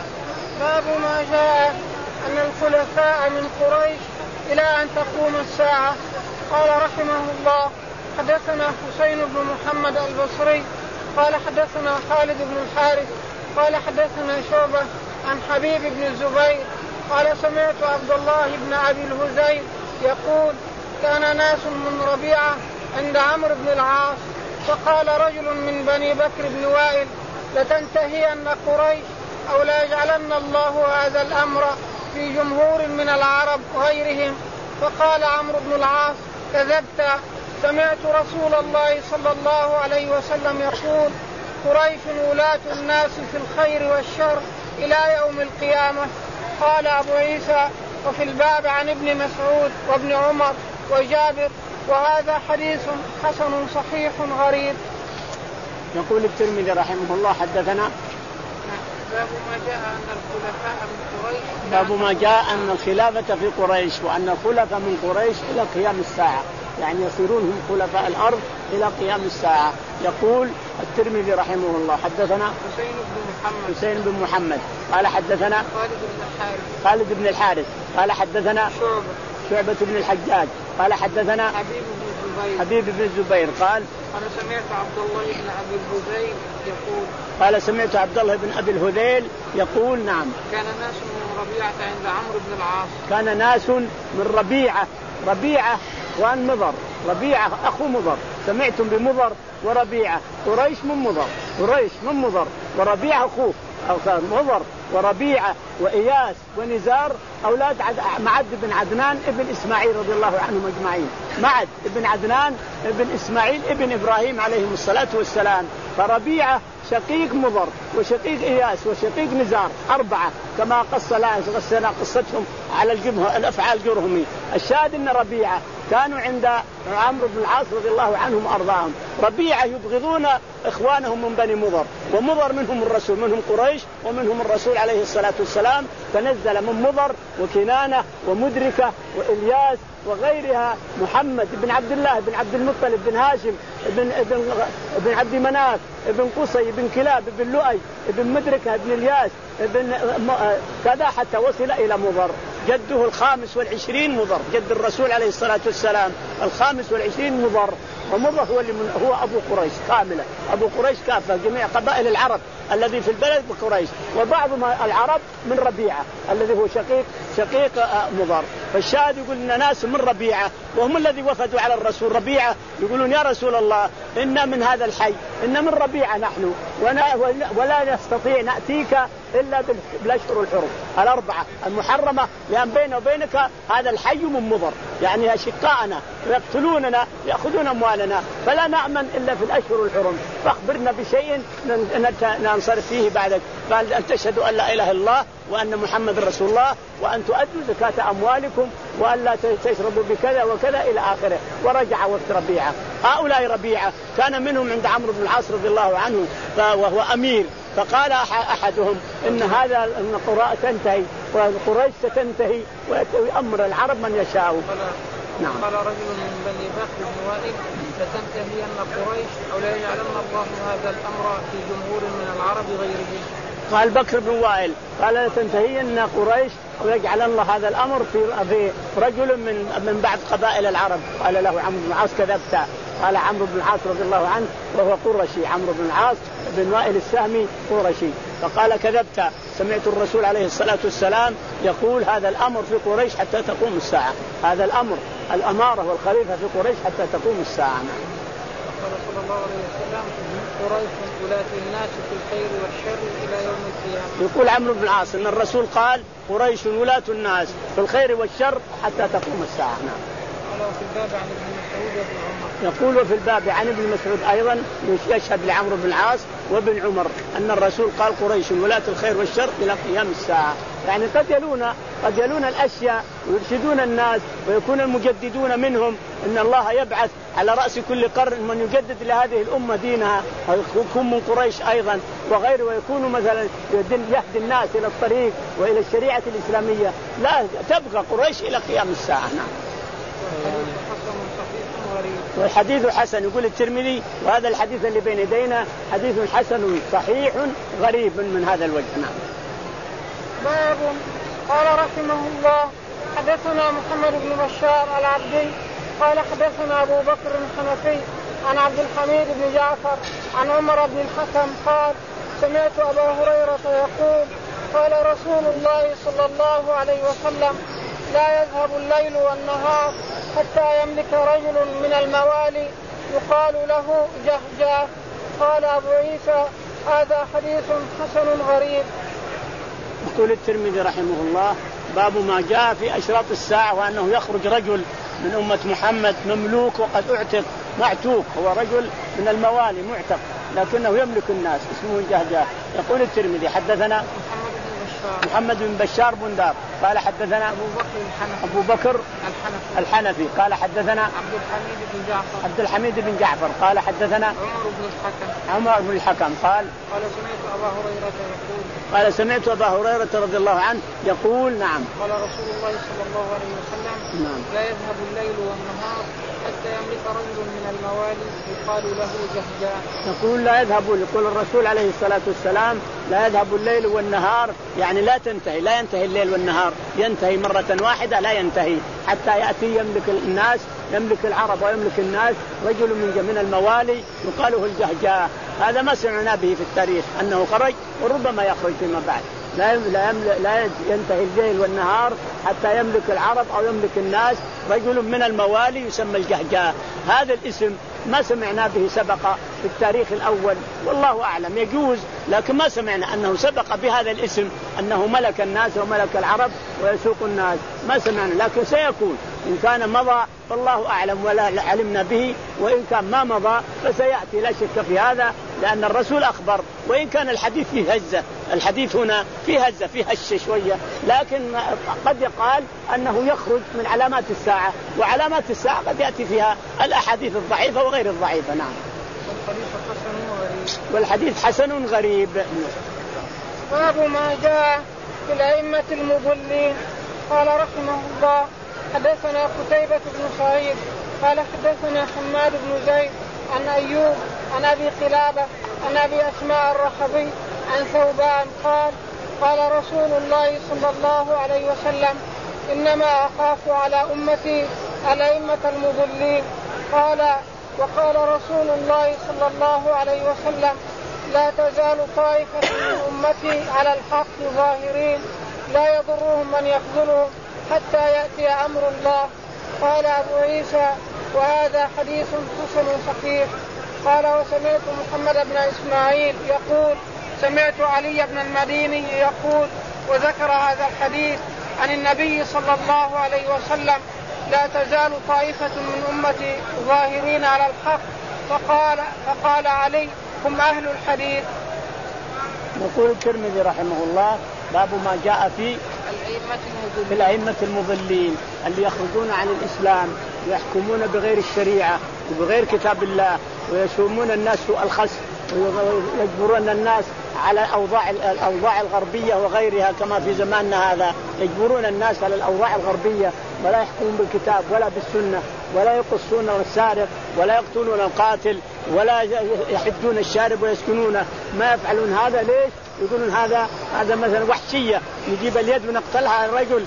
Speaker 1: باب ما جاء أن الخلفاء من قريش إلى أن تقوم الساعة. قال رحمه الله حدثنا حسين بن محمد البصري قال حدثنا خالد بن الحارث قال حدثنا شعبة عن حبيب بن الزبير قال سمعت عبد الله بن أبي الهذيل يقول كان ناس من ربيعة عند عمرو بن العاص، فقال رجل من بني بكر بن وائل لتنتهين قريش أو لا يجعلن الله هذا الأمر في جمهور من العرب وغيرهم. فقال عمرو بن العاص كذبت، سمعت رسول الله صلى الله عليه وسلم يقول قريش ولاة الناس في الخير والشر إلى يوم القيامة. قال أبو عيسى وفي الباب عن ابن مسعود وابن عمر وجابر، وهذا حديث حسن صحيح غريب.
Speaker 2: يقول الترمذي رحمه الله حدثنا
Speaker 1: باب ما جاء أن الخلفاء من قريش
Speaker 2: باب ما جاء أن الخلافة في قريش، وأن الخلفاء من قريش إلى قيام الساعة، يعني يصيرون هم خلفاء الأرض إلى قيام الساعة. يقول الترمذي رحمه الله حدثنا
Speaker 1: حسين بن محمد
Speaker 2: حسين بن محمد قال حدثنا
Speaker 1: خالد بن الحارث
Speaker 2: خالد بن الحارث قال حدثنا
Speaker 1: شعبة
Speaker 2: شعبة بن الحجاج قال حدثنا
Speaker 1: حبيب بن الزبير
Speaker 2: حبيب بن الزبير قال
Speaker 1: أنا سمعت عبد الله بن أبي الهذيل يقول
Speaker 2: قال سمعت عبد الله بن أبي الهذيل يقول نعم
Speaker 1: كان ناس من ربيعة عند عمرو بن العاص
Speaker 2: كان ناس من ربيعة ربيعة وأن مضر ربيعة أخو مضر، سمعتم بمضر وربيعة، قريش من مضر قريش من مضر وربيعة أخوه أو مضر وربيعة وإياس ونزار أولاد معد بن عدنان ابن إسماعيل رضي الله عنهم أجمعين، معد ابن عدنان ابن إسماعيل ابن إبراهيم عليهم الصلاة والسلام. فربيعة شقيق مضر وشقيق إياس وشقيق نزار أربعة كما قص لنا قصتهم على الجبهة الأفعال جرهمي. الشاهد أن ربيعة كانوا عند عمرو بن العاص رضي الله عنهم وأرضاهم. ربيعة يبغضون إخوانهم من بني مضر، ومضر منهم الرسول، منهم قريش ومنهم الرسول عليه الصلاة والسلام، فنزل من مضر وكنانة ومدركة وإلياس وغيرها محمد بن عبد الله بن عبد المطلب بن هاشم بن ابن ابن عبد مناف ابن قصي بن كلاب بن لؤي ابن مدركة ابن الياس ابن كذا حتى وصل إلى مضر، جده الخامس والعشرين مضر، جد الرسول عليه الصلاة والسلام الخامس والعشرين مضر، ومضر هو اللي من هو أبو قريش كاملة، أبو قريش كافة جميع قبائل العرب الذي في البلد بقريش، وبعض العرب من ربيعة الذي هو شقيق شقيق مضر. فالشاهد يقول إن ناس من ربيعة وهم الذي وفدوا على الرسول. ربيعة يقولون يا رسول الله إنا من هذا الحي، إن من ربيعة نحن ولا نستطيع نأتيك إلا بالأشهر الحرم الأربعة المحرمة، لأن بيننا وبينك هذا الحي من مضر، يعني أشقاءنا يقتلوننا يأخذون أموالنا، فلا نأمن إلا في الأشهر الحرم، فأخبرنا بشيء ننصرف فيه بعدك. قال أن تشهدوا أن لا إله إلا الله وأن محمد رسول الله وأن تؤدوا زكاة أموالكم وأن لا تشربوا بكذا وكذا إلى آخره. ورجع وفد ربيعة. هؤلاء ربيعة كان منهم عند عمرو بن العاص رضي الله عنه وهو أمير، فقال أحدهم إن هذا القراء تنتهي وقريش ستنتهي ويأمر العرب من يشاء.
Speaker 1: نعم. قال رجل من بني بكر بن وائل لتنتهين قريش أو لا يعلم الله هذا الأمر في جمهور من العرب غيره.
Speaker 2: قال بكر بن وائل قال لتنتهين قريش ويجعل الله هذا الأمر في رجل من من بعض قبائل العرب. قال له عمرو بن العاص كذبت. قال عمرو بن العاص رضي الله عنه وهو قرشي، عمرو بن العاص بن وائل السهمي قرشي، فقال كذبت، سمعت الرسول عليه الصلاة والسلام يقول هذا الأمر في قريش حتى تقوم الساعة، هذا الأمر الأمارة والخليفة في قريش حتى تقوم الساعة.
Speaker 1: قال صلى الله عليه وسلم قريش ولاة الناس في الخير والشر إلى يوم القيامة.
Speaker 2: يقول عمرو بن العاص إن الرسول قال قريش ولاة الناس في الخير والشر حتى تقوم الساعة. نعم.
Speaker 1: في الباب عن ابن مسعود وابن عمر.
Speaker 2: يقول وفي الباب عن ابن مسعود أيضا يشهد لعمرو بن العاص وابن عمر أن الرسول قال قريش ولاة الخير والشر إلى قيام الساعة. يعني قد يلون قد يلون الأشياء ويرشدون الناس ويكون المجددون منهم إن الله يبعث على رأس كل قرن من يجدد لهذه الأمة دينها، ويكون من قريش أيضا وغيره، ويكون مثلا يهدي الناس إلى الطريق وإلى الشريعة الإسلامية. لا تبقى قريش إلى قيام الساعة. نعم. والحديث حسن يقول الترمذي وهذا الحديث اللي بين يدينا حديث حسن صحيح غريب من هذا الوجه. نعم.
Speaker 1: باب. قال رحمه الله حدثنا محمد بن بشار العبدي قال حدثنا أبو بكر الحنفي عن عبد الحميد بن جعفر عن عمر بن الحكم قال سمعت أبا هريرة يقول قال رسول الله صلى الله عليه وسلم لا يذهب الليل والنهار حتى يملك رجل من الموالي يقال له جهجاه. قال أبو عيسى هذا حديث حسن غريب.
Speaker 2: يقول الترمذي رحمه الله باب ما جاء في أشراط الساعة وأنه يخرج رجل من أمة محمد مملوك وقد اعتق معتوق، هو رجل من الموالي معتق لكنه يملك الناس اسمه جهجاه. يقول الترمذي حدثنا محمد بن بشار بندار قال حدثنا
Speaker 1: أبو بكر الحنفي
Speaker 2: أبو بكر
Speaker 1: الحنفي,
Speaker 2: الحنفي قال حدثنا
Speaker 1: عبد الحميد بن جعفر
Speaker 2: عبد الحميد بن جعفر قال حدثنا
Speaker 1: عمر بن الحكم
Speaker 2: عمر بن الحكم قال
Speaker 1: قال سمعت أبا هريرة يقول
Speaker 2: قال سمعت أبا هريرة رضي الله عنه يقول نعم
Speaker 1: قال رسول الله صلى الله عليه وسلم
Speaker 2: نعم.
Speaker 1: لا يذهب الليل والنهار حتى يملك رجل من الموالي يقال له جهجاه.
Speaker 2: يقول لا يذهب يقول الرسول عليه الصلاة والسلام لا يذهب الليل والنهار، يعني لا تنتهي لا ينتهي الليل والنهار، ينتهي مرة واحدة لا ينتهي حتى يأتي يملك الناس يملك العرب ويملك الناس رجل من من الموالي يقال له الجهجاه. هذا ما سمعنا به في التاريخ أنه خرج وربما يخرج فيما بعد. لا لا ينتهي الليل والنهار حتى يملك العرب أو يملك الناس رجل من الموالي يسمى الجهجاه. هذا الاسم ما سمعنا به سبق في التاريخ الأول والله أعلم، يجوز لكن ما سمعنا أنه سبق بهذا الاسم أنه ملك الناس وملك العرب ويسوق الناس، ما سمعنا، لكن سيكون إن كان مضى فالله أعلم ولا علمنا به، وإن كان ما مضى فسيأتي لا شك في هذا لأن الرسول أخبر. وإن كان الحديث فيه هزة، الحديث هنا فيه هزة فيه هش شوية، لكن قد يقال أنه يخرج من علامات الساعة، وعلامات الساعة قد يأتي فيها الأحاديث الضعيفة وغير الضعيفة. نعم. والحديث حسن غريب.
Speaker 1: باب ما جاء في الأئمة المضلين. قال رحمه الله حدثنا قتيبة بن سعيد قال حدثنا حماد بن زيد عن أيوب عن أبي قلابة عن أبي أسماء الرحبي عن ثوبان قال قال رسول الله صلى الله عليه وسلم إنما أخاف على أمتي الأئمة المضلين. قال وقال رسول الله صلى الله عليه وسلم لا تزال طائفة من أمتي على الحق ظاهرين لا يضرهم من يخذلهم حتى يأتي أمر الله. قال أبو عيسى وهذا حديث حسن صحيح. قال وسمعت محمد بن إسماعيل يقول سمعت علي بن المديني يقول وذكر هذا الحديث عن النبي صلى الله عليه وسلم لا تزال طائفة من أمتي ظاهرين على الحق. فقال, فقال علي هم أهل الحديث.
Speaker 2: يقول الترمذي رحمه الله باب ما جاء في في الأئمة المضلين اللي يخرجون عن الإسلام ويحكمون بغير الشريعة وبغير كتاب الله ويسومون الناس سوء الخسف ويجبرون الناس على الأوضاع الأوضاع الغربية وغيرها كما في زماننا هذا يجبرون الناس على الأوضاع الغربية ولا يحكمون بالكتاب ولا بالسنة ولا يقصون السارق ولا يقتلون القاتل ولا يحدون الشارب ويسكنونه. ما يفعلون هذا ليش؟ يقولون هذا هذا مثلا وحشية نجيب اليد ونقتلها الرجل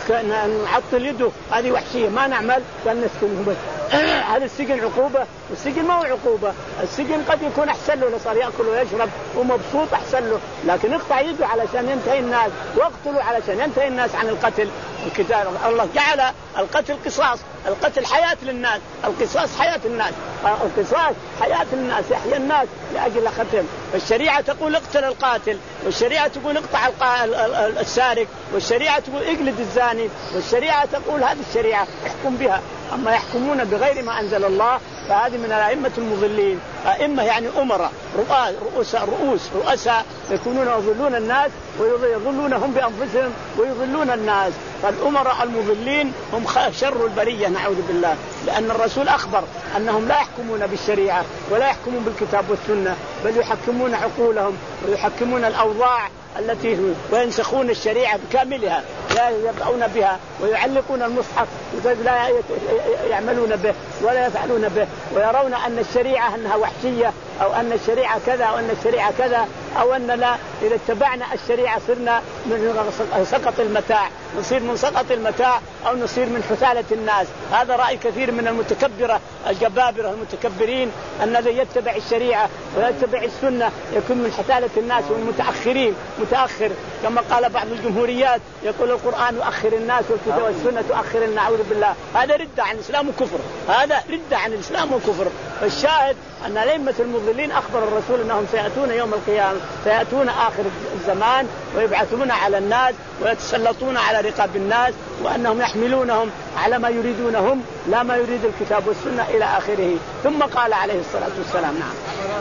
Speaker 2: ونعطل يده هذه وحشية ما نعمل كان نسكنه بس. هذا السجن عقوبة والسجن ما هو عقوبة. السجن قد يكون أحسن له صار يأكل ويشرب ومبسوط أحسن له لكن اقطع يده علشان ينتهي الناس واقتلوا علشان ينتهي الناس عن القتل. الكتاب الله جعل القتل قصاص القتل حياة للناس القصاص حياة الناس القصاص حياة الناس يحيى الناس لأجل ختم. فالشريعة تقول اقتل القاتل والشريعة تقول اقطع السارق والشريعة تقول اجلد الزاني والشريعة تقول هذه الشريعة احكم بها. أما يحكمون بغير ما أنزل الله فهذه من الأئمة المضلين. أئمة يعني أمراء رؤوس رؤوس رؤساء يكونون يضلون الناس ويضلونهم بأنفسهم ويضلون الناس. فالأمراء المضلين هم شر البرية نعوذ بالله لأن الرسول أخبر أنهم لا يحكمون بالشريعة ولا يحكمون بالكتاب والسنة بل يحكمون عقولهم ويحكمون الأوضاع التي وينسخون الشريعة بكاملها لا يبقون بها ويعلقون المصحف لا يعملون به ولا يفعلون به ويرون أن الشريعة أنها وحشية أو أن الشريعة كذا أو أن الشريعة كذا أو أن لا إذا اتبعنا الشريعة صرنا من سقط المتاع نصير من سقط المتاع أو نصير من حثالة الناس. هذا رأي كثير من المتكبرة الجبابرة المتكبرين أن الذي يتبع الشريعة ويتبع السنة يكون من حثالة الناس والمتأخرين متأخر كما قال بعض الجمهوريات يقول القرآن يؤخر الناس والكتاب والسنة تؤخر نعوذ بالله. هذا ردة عن الإسلام وكفر هذا ردة عن الإسلام وكفر. فالشاهد أن الأئمة المضلين أخبر الرسول أنهم سيأتون يوم القيامة سيأتون آخر الزمان ويبعثون على الناس ويتسلطون على رقاب الناس وأنهم يحملونهم على ما يريدونهم لا ما يريد الكتاب والسنة إلى آخره. ثم قال عليه الصلاة والسلام نعم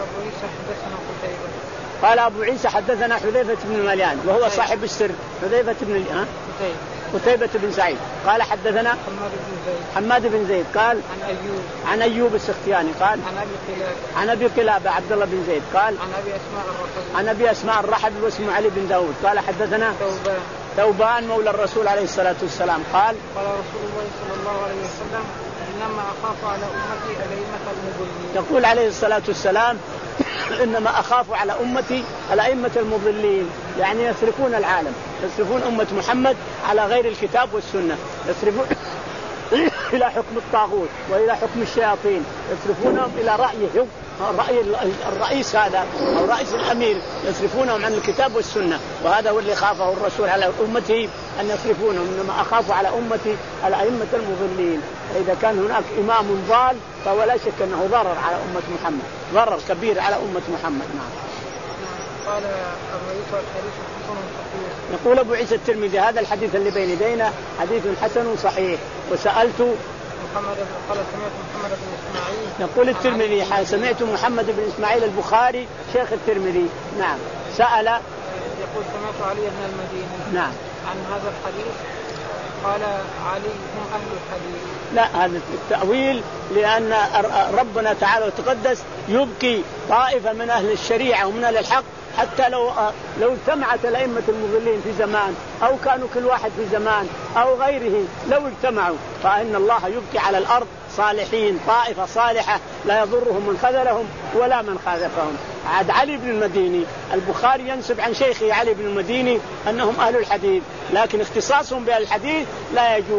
Speaker 2: قال أبو عيسى حدثنا حذيفة بن مليان وهو صاحب السر حذيفة بن ها قتيبة بن سعيد قال حدثنا حماد بن زيد قال
Speaker 1: عن أيوب
Speaker 2: عن أيوب السختياني قال
Speaker 1: عن أبي قلابة
Speaker 2: عن أبي قلابة عبد الله بن زيد قال
Speaker 1: عن أبي أسماء الرحبي
Speaker 2: عن أبي أسماء الرحبي واسمه علي بن داود قال حدثنا
Speaker 1: ثوبان
Speaker 2: ثوبان مولى الرسول عليه الصلاة والسلام قال
Speaker 1: قال رسول الله صلى الله عليه وسلم إنما أخاف على أمتي الأئمة المضلين.
Speaker 2: يقول عليه الصلاة والسلام إنما أخاف على أمتي الأئمة المضلين يعني يصرفون العالم يصرفون أمة محمد على غير الكتاب والسنة يصرفون إلى حكم الطاغوت وإلى حكم الشياطين يصرفونهم إلى رأيهم رأي الرئيس هذا أو رئيس الأمير يصرفونهم عن الكتاب والسنة. وهذا هو اللي خافه الرسول على أمته أن يصرفونهم. إنما أخاف على أمتي الأئمة المضلين. فإذا كان هناك إمام ضال فهو لا شك أنه ضرر على أمة محمد ضرر كبير على أمة محمد. نعم.
Speaker 1: قال أبو عيسى الحديث حسن صحيح.
Speaker 2: يقول أبو عيسى الترمذي هذا الحديث اللي بين يدينا حديث حسن صحيح. وسألت
Speaker 1: محمد قال سمعت محمد بن إسماعيل
Speaker 2: يقول الترمذي سمعت محمد بن إسماعيل البخاري شيخ الترمذي نعم سأل
Speaker 1: يقول سمعت علي بن المديني
Speaker 2: نعم
Speaker 1: عن هذا الحديث قال علي هم أهل الحديث.
Speaker 2: لا هذا التأويل لأن ربنا تعالى وتقدس يبقي طائفة من أهل الشريعة ومن أهل الحق حتى لو لو اجتمعت الأئمة المضلين في زمان أو كانوا كل واحد في زمان أو غيره لو اجتمعوا فإن الله يبقي على الأرض صالحين طائفة صالحة لا يضرهم من خذلهم ولا من خالفهم. عاد علي بن المديني البخاري ينسب عن شيخه علي بن المديني أنهم أهل الحديث لكن اختصاصهم بالحديث لا يجوز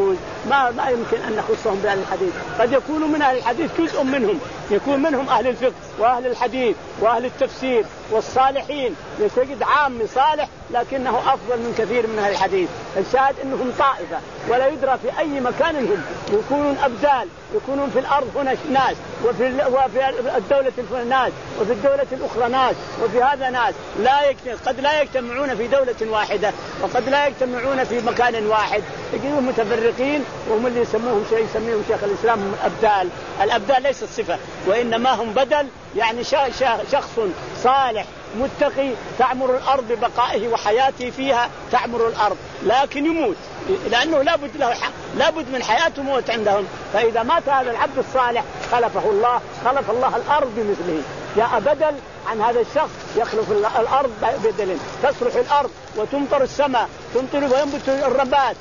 Speaker 2: ما ما يمكن أن نخصهم بأهل الحديث. قد يكونوا من أهل الحديث جزء منهم، يكون منهم أهل الفقه وأهل الحديث وأهل التفسير والصالحين، يجد عام صالح لكنه أفضل من كثير من أهل الحديث. الشاهد أنهم طائفة ولا يدرى في أي مكان هم، يكونون أبدال، يكونون في الأرض هنا ناس، وفي وفي الدولة ناس، وفي الدولة الأخرى ناس، وفي هذا ناس، لا يجتمع، قد لا يجتمعون في دولة واحدة، وقد لا يجتمعون في مكان واحد، يجدون متفرقين، وهم اللي يسموهم شيء يسميهم شيخ الإسلام هم الأبدال. الأبدال ليست صفة وإنما هم بدل، يعني شخص صالح متقي تعمر الأرض ببقائه وحياته فيها، تعمر الأرض لكن يموت، لأنه لابد له لابد من حياة وموت عندهم. فإذا مات هذا العبد الصالح خلفه الله، خلف الله الأرض بمثله، جاء بدل عن هذا الشخص يخلف الأرض بدل، تصلح الأرض وتمطر السماء، تمطر وينبت الربات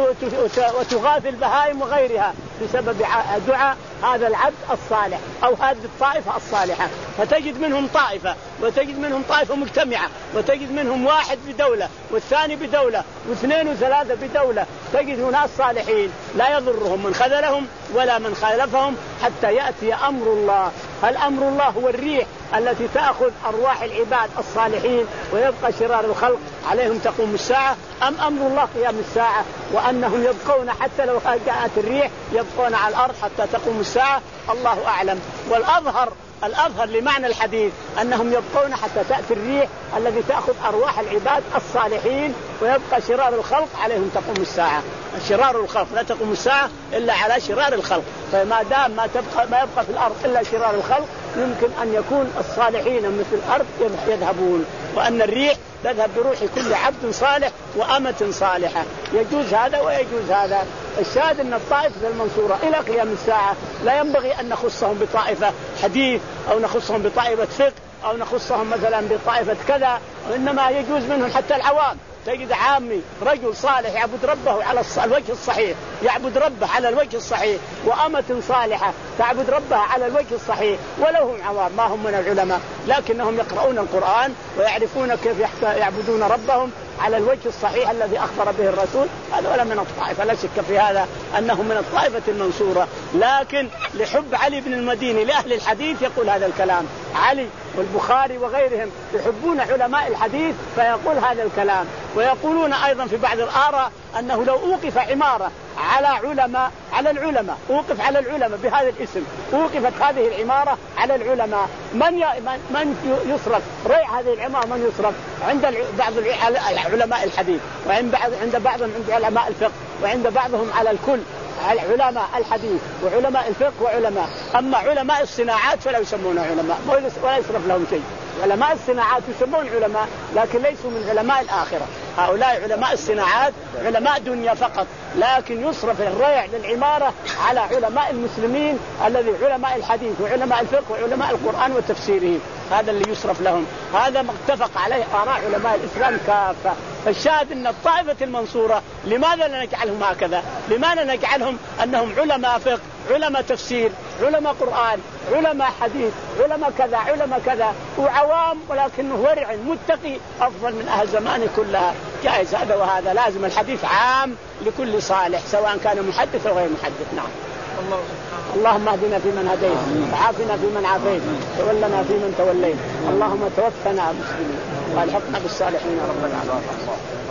Speaker 2: وتغاث البهائم وغيرها بسبب دعاء هذا العبد الصالح أو هذه الطائفة الصالحة. فتجد منهم طائفة، وتجد منهم طائفة مجتمعة، وتجد منهم واحد بدولة والثاني بدولة واثنين وثلاثة بدولة. تجد ناس صالحين لا يضرهم من خذلهم ولا من خالفهم حتى يأتي أمر الله. هل أمر الله هو الريح التي تأخذ أرواح العباد الصالحين ويبقى شرار الخلق عليهم تقوم الساعة، أم أمر الله قيام الساعة وأنهم يبقون حتى لو جاءت الريح يبقون على الأرض حتى تقوم الساعة؟ الله أعلم. والأظهر الأظهر لمعنى الحديث أنهم يبقون حتى تأتي الريح الذي تأخذ أرواح العباد الصالحين ويبقى شرار الخلق عليهم تقوم الساعة. شرار الخلق لا تقوم الساعة إلا على شرار الخلق، فما دام ما تبقى ما يبقى في الأرض إلا شرار الخلق يمكن أن يكون الصالحين مثل الأرض يذهبون، وأن الريح تذهب بروح كل عبد صالح وأمة صالحة. يجوز هذا ويجوز هذا. الشاهد أن الطائفة المنصورة إلى قيام الساعة لا ينبغي أن نخصهم بطائفة حديث أو نخصهم بطائفة فقه أو نخصهم مثلا بطائفة كذا، وإنما يجوز منهم حتى العوام. تجد عامي رجل صالح يعبد ربه على الوجه الصحيح، يعبد ربه على الوجه الصحيح، وأمة صالحة تعبد ربها على الوجه الصحيح، ولو هم عوام ما هم من العلماء لكنهم يقرؤون القرآن ويعرفون كيف يعبدون ربهم على الوجه الصحيح الذي أخبر به الرسول. هذول من الطائفة لا شك في هذا أنهم من الطائفة المنصورة، لكن لحب علي بن المديني لأهل الحديث يقول هذا الكلام. علي والبخاري وغيرهم يحبون علماء الحديث فيقول هذا الكلام. ويقولون أيضا في بعض الآراء أنه لو أوقف عمارة على علماء على العلماء أوقف على العلماء بهذا الاسم، أوقفت هذه العمارة على العلماء، من من يصرف ريع هذه العمارة؟ من يصرف؟ عند بعض علماء الحديث، وعند بعض عند بعضهم عند علماء الفقه، وعند بعضهم على الكل علماء الحديث وعلماء الفقه وعلماء. أما علماء الصناعات فلا يسمون علماء ولا يصرف لهم شيء. علماء الصناعات يسمون علماء لكن ليسوا من علماء الآخرة. هؤلاء علماء الصناعات علماء دنيا فقط، لكن يصرف الريع للعمارة على علماء المسلمين الذي علماء الحديث وعلماء الفقه وعلماء القرآن وتفسيره، هذا اللي يصرف لهم. هذا ما اتفق عليه آراء علماء الإسلام كافة. فالشاهد أن الطائفة المنصورة لماذا لا نجعلهم هكذا؟ لماذا نجعلهم أنهم علماء فقه، علماء تفسير، علماء قرآن، علماء حديث، علماء كذا علماء كذا، وعوام ولكنه ورع متقي أفضل من أهل زمانه كلها؟ جائز هذا وهذا. لازم الحديث عام لكل صالح سواء كان محدث أو غير محدث. نعم.
Speaker 1: الله
Speaker 2: اللهم اهدنا فيمن هديت، وعافنا فيمن عافيت، تولنا فيمن توليت، اللهم توفنا مسلمين والحقنا بالصالحين رب العالمين.